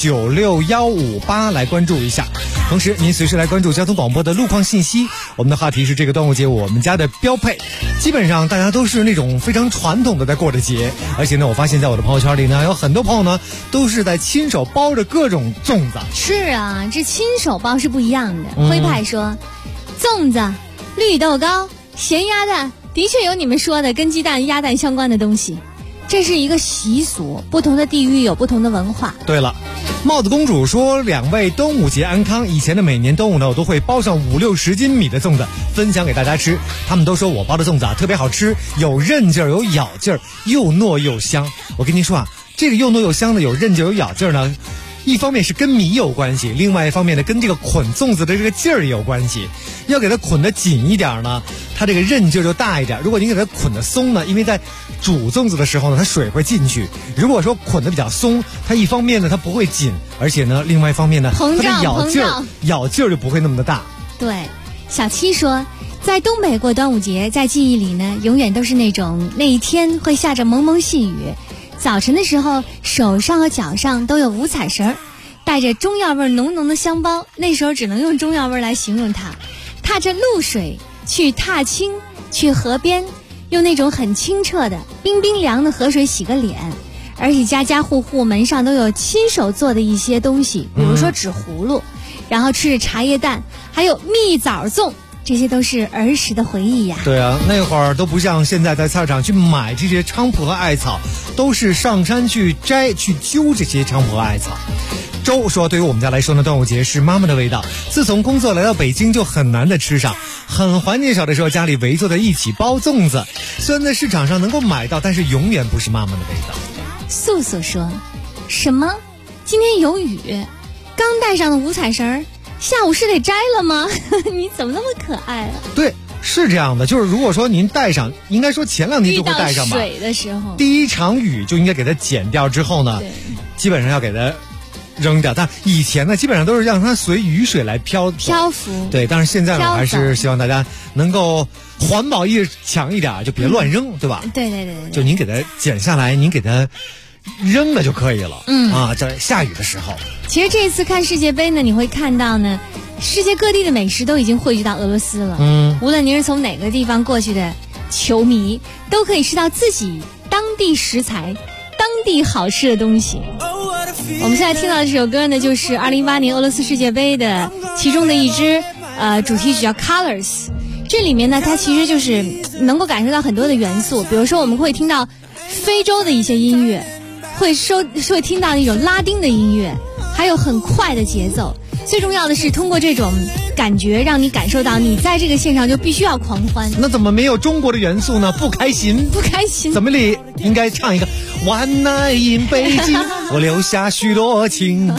96158来关注一下。同时您随时来关注交通广播的路况信息。我们的话题是这个端午节我们家的标配，基本上大家都是那种非常传统的在过着节，而且呢我发现在我的朋友圈里呢，有很多朋友呢都是在亲手包着各种粽子。 是啊，这亲手包是不一样的。徽派说，粽子、绿豆糕、咸鸭蛋，的确有你们说的跟鸡蛋、鸭蛋相关的东西，这是一个习俗，不同的地域有不同的文化。 对了，帽子公主说2位端午节安康。以前的每年端午呢，我都会包上5-60斤米的粽子分享给大家吃，他们都说我包的粽子啊特别好吃，有韧劲儿，有咬劲儿，又糯又香。我跟您说啊，这个又糯又香的，有韧劲儿有咬劲儿呢，一方面是跟米有关系，另外一方面呢跟这个捆粽子的这个劲儿也有关系。要给它捆得紧一点呢，它这个韧劲儿就大一点。如果您给它捆得松呢，因为在煮粽子的时候呢，它水会进去。如果说捆得比较松，它一方面呢它不会紧，而且呢另外一方面呢它的咬劲儿就不会那么的大。 对，小七说，在东北过端午节，在记忆里呢永远都是那一天会下着蒙蒙细雨，早晨的时候手上和脚上都有五彩绳，带着中药味浓浓的香包，那时候只能用中药味来形容它。踏着露水去踏青，去河边，用那种很清澈的冰冰凉的河水洗个脸，而且家家户户门上都有亲手做的一些东西，比如说纸葫芦，然后吃着茶叶蛋，还有蜜枣粽，这些都是儿时的回忆呀。 对啊，那会儿都不像现在在菜市场去买这些菖蒲和艾草，都是上山去摘去揪这些菖蒲和艾草。周说，对于我们家来说呢，端午节是妈妈的味道，自从工作来到北京就很难的吃上，很怀念小的时候家里围坐在一起包粽子，虽然在市场上能够买到，但是永远不是妈妈的味道。 素素说，什么今天有雨，刚带上的五彩绳下午是得摘了吗？你怎么那么可爱啊？ 对，是这样的，就是如果说您带上，应该说前2天就会带上吧。 遇到水的时候， 第一场雨就应该给它剪掉，之后呢，基本上要给它扔掉。但以前呢，基本上都是让它随雨水来漂浮。对， 但是现在呢，还是希望大家能够环保意识强一点，就别乱扔，对吧？ 对。 就您给它剪下来，您给它扔了就可以了。在下雨的时候。 其实这次看世界杯呢，你会看到呢，世界各地的美食都已经汇聚到俄罗斯了。无论您是从哪个地方过去的球迷，都可以吃到自己当地食材、当地好吃的东西。我们现在听到的这首歌呢，就是2018年俄罗斯世界杯的其中的一支主题曲叫 Colors。这里面呢，它其实就是能够感受到很多的元素，比如说我们会听到非洲的一些音乐，会听到那种拉丁的音乐，还有很快的节奏。最重要的是通过这种感觉让你感受到你在这个线上就必须要狂欢。 那怎么没有中国的元素呢？不开心。怎么里应该唱一个 One Night in 北京我留下许多情。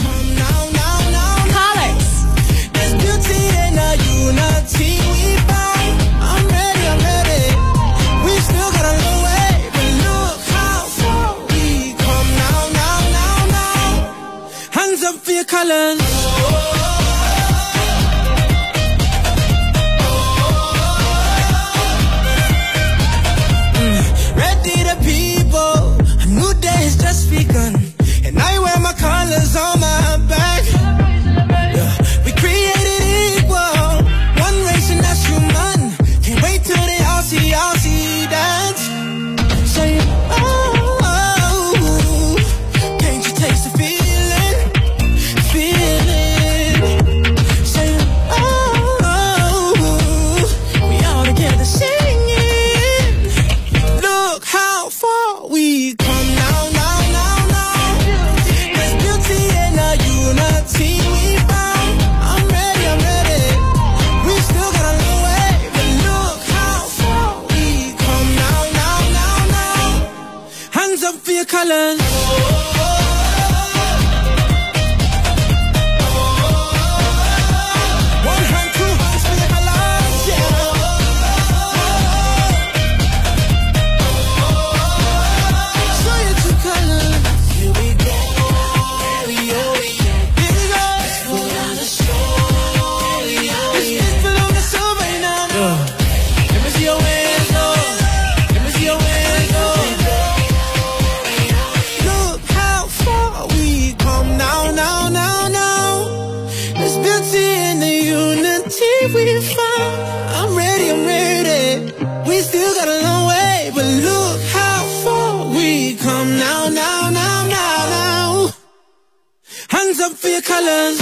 Colors. Ready the people, a new day has just begun, and I wear my colors on my back. We created equal, one race and that's human. Can't wait till they all see dance. Say oh, can't you taste the feeling? We come now. There's beauty in the unity we found. I'm ready. We still got a long way, but look how far we come now. Hands up for your colors. One hand, two hands for your colors, yeah. for your colors.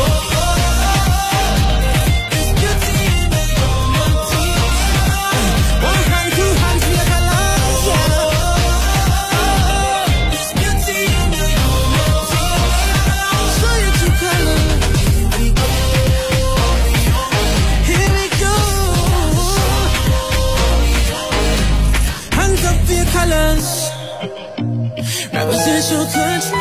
One hand, two hands for your colors. Show your true colors. Here we go. Hands up for your colors. Represent your country.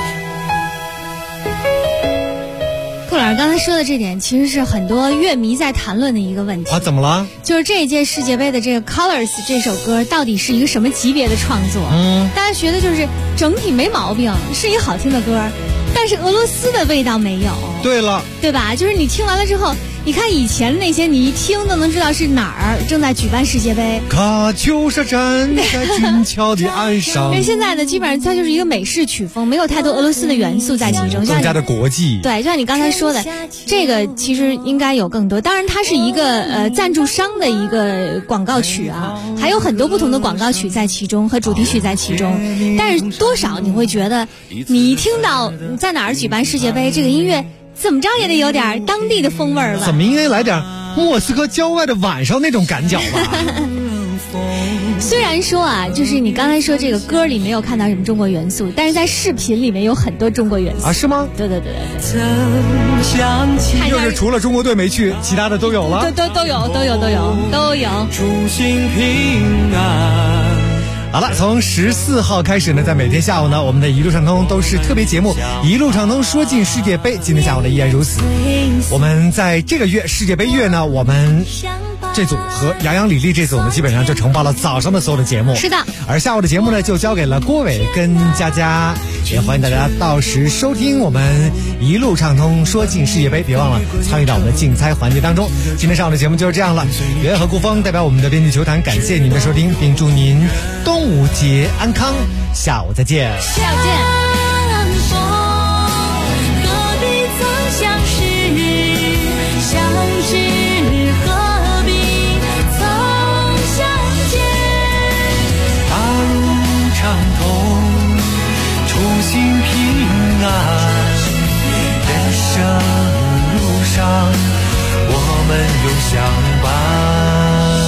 兔老师刚才说的这点，其实是很多乐迷在谈论的一个问题啊。怎么了？ 就是这一届世界杯的这个 Colors 这首歌到底是一个什么级别的创作？大家学的就是整体没毛病，是一个好听的歌，但是俄罗斯的味道没有。 对了， 对吧？就是你听完了之后，你看以前那些，你一听都能知道是哪儿正在举办世界杯。 卡秋莎站在俊俏的岸上。 因为现在的基本上它就是一个美式曲风，没有太多俄罗斯的元素在其中， 更加的国际。 对，就像你刚才说的，这个其实应该有更多。当然，它是一个赞助商的一个广告曲啊，还有很多不同的广告曲在其中和主题曲在其中。但是多少你会觉得，你一听到在哪儿举办世界杯这个音乐，怎么着也得有点当地的风味儿吧？ 怎么应该来点莫斯科郊外的晚上那种感觉吧？ 虽然说啊，就是你刚才说这个歌里没有看到什么中国元素，但是在视频里面有很多中国元素啊？是吗？ 对。 就是除了中国队没去，其他的都有了。 都有。 祝幸平安。 好了，从14号开始呢，在每天下午呢，我们的一路畅通都是特别节目，一路畅通说进世界杯。今天下午呢依然如此。我们在这个月世界杯月呢，我们这组和杨洋、李丽这组呢，基本上就承包了早上的所有的节目。 是的。 而下午的节目呢，就交给了郭伟跟佳佳。也欢迎大家到时收听我们一路畅通说进世界杯，别忘了参与到我们的竞猜环节当中。今天上午的节目就是这样了。袁和顾峰代表我们的编辑球坛，感谢您的收听，并祝您端午节安康。下午再见。 下午见。 心平安，人生路上我们永相伴。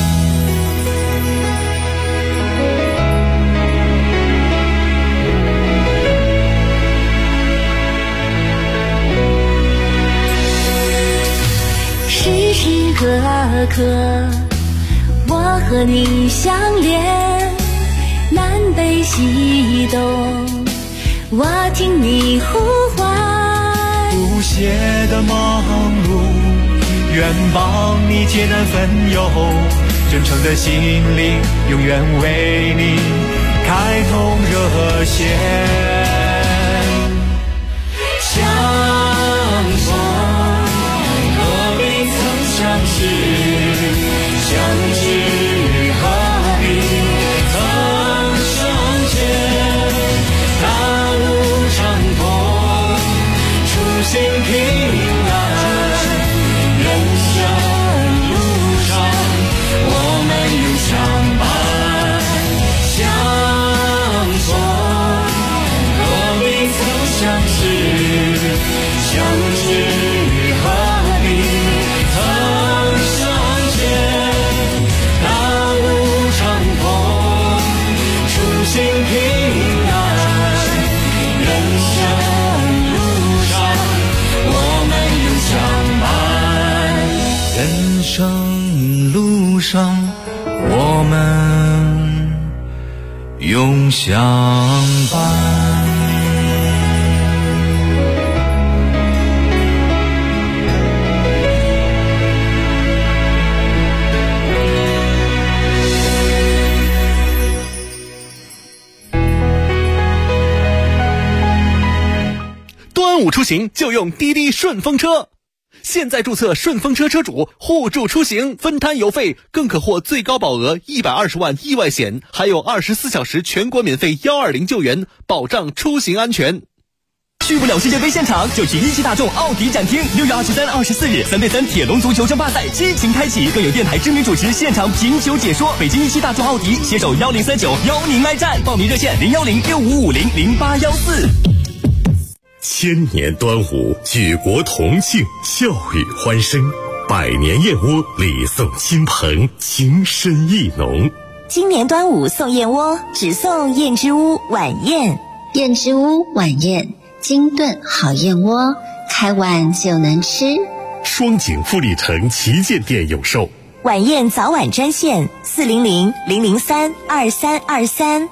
时时刻刻我和你相连，南北西东我听你呼唤， 不懈的忙碌，愿帮你解难分忧，真诚的心灵，永远为你开通热线。相逢何必曾相识，相知何必曾相见。心平安，人生路上我们永相伴。相逢何必曾相识，相知何必曾相见。大路长风，初心平安，人生人生路上我们永相伴。 端午出行就用滴滴顺风车。现在注册顺风车车主，互助出行，分摊油费，更可获最高保额120万意外险，还有24小时全国免费120救援，保障出行安全。 去不了世界杯现场，就去一汽大众奥迪展厅。6月23、24日3对3铁笼足球争霸赛激情开启，更有电台知名主持现场评球解说。北京一汽大众奥迪携手1039邀您来战，报名热线01065500814。 千年端午，举国同庆，笑语欢声。百年燕窝，礼送亲朋，情深意浓。 今年端午送燕窝，只送燕之屋晚宴。 燕之屋晚宴，精炖好燕窝，开碗就能吃。 双井富力城旗舰店有售。 晚宴早晚专线400-003-2323。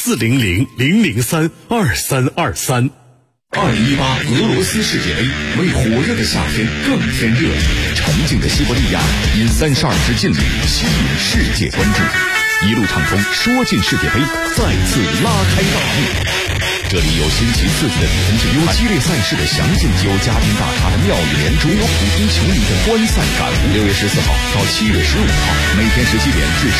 400-003-2323。 2018俄罗斯世界杯为火热的夏天更添热，沉静的西伯利亚因32支劲旅吸引世界关注，一路畅通，说进世界杯再次拉开大幕。这里有新奇刺激的比分之有激烈赛事的详尽，有家庭大咖的妙语连珠，有普通球迷的观赛感悟。6月14号到7月15号，每天17点至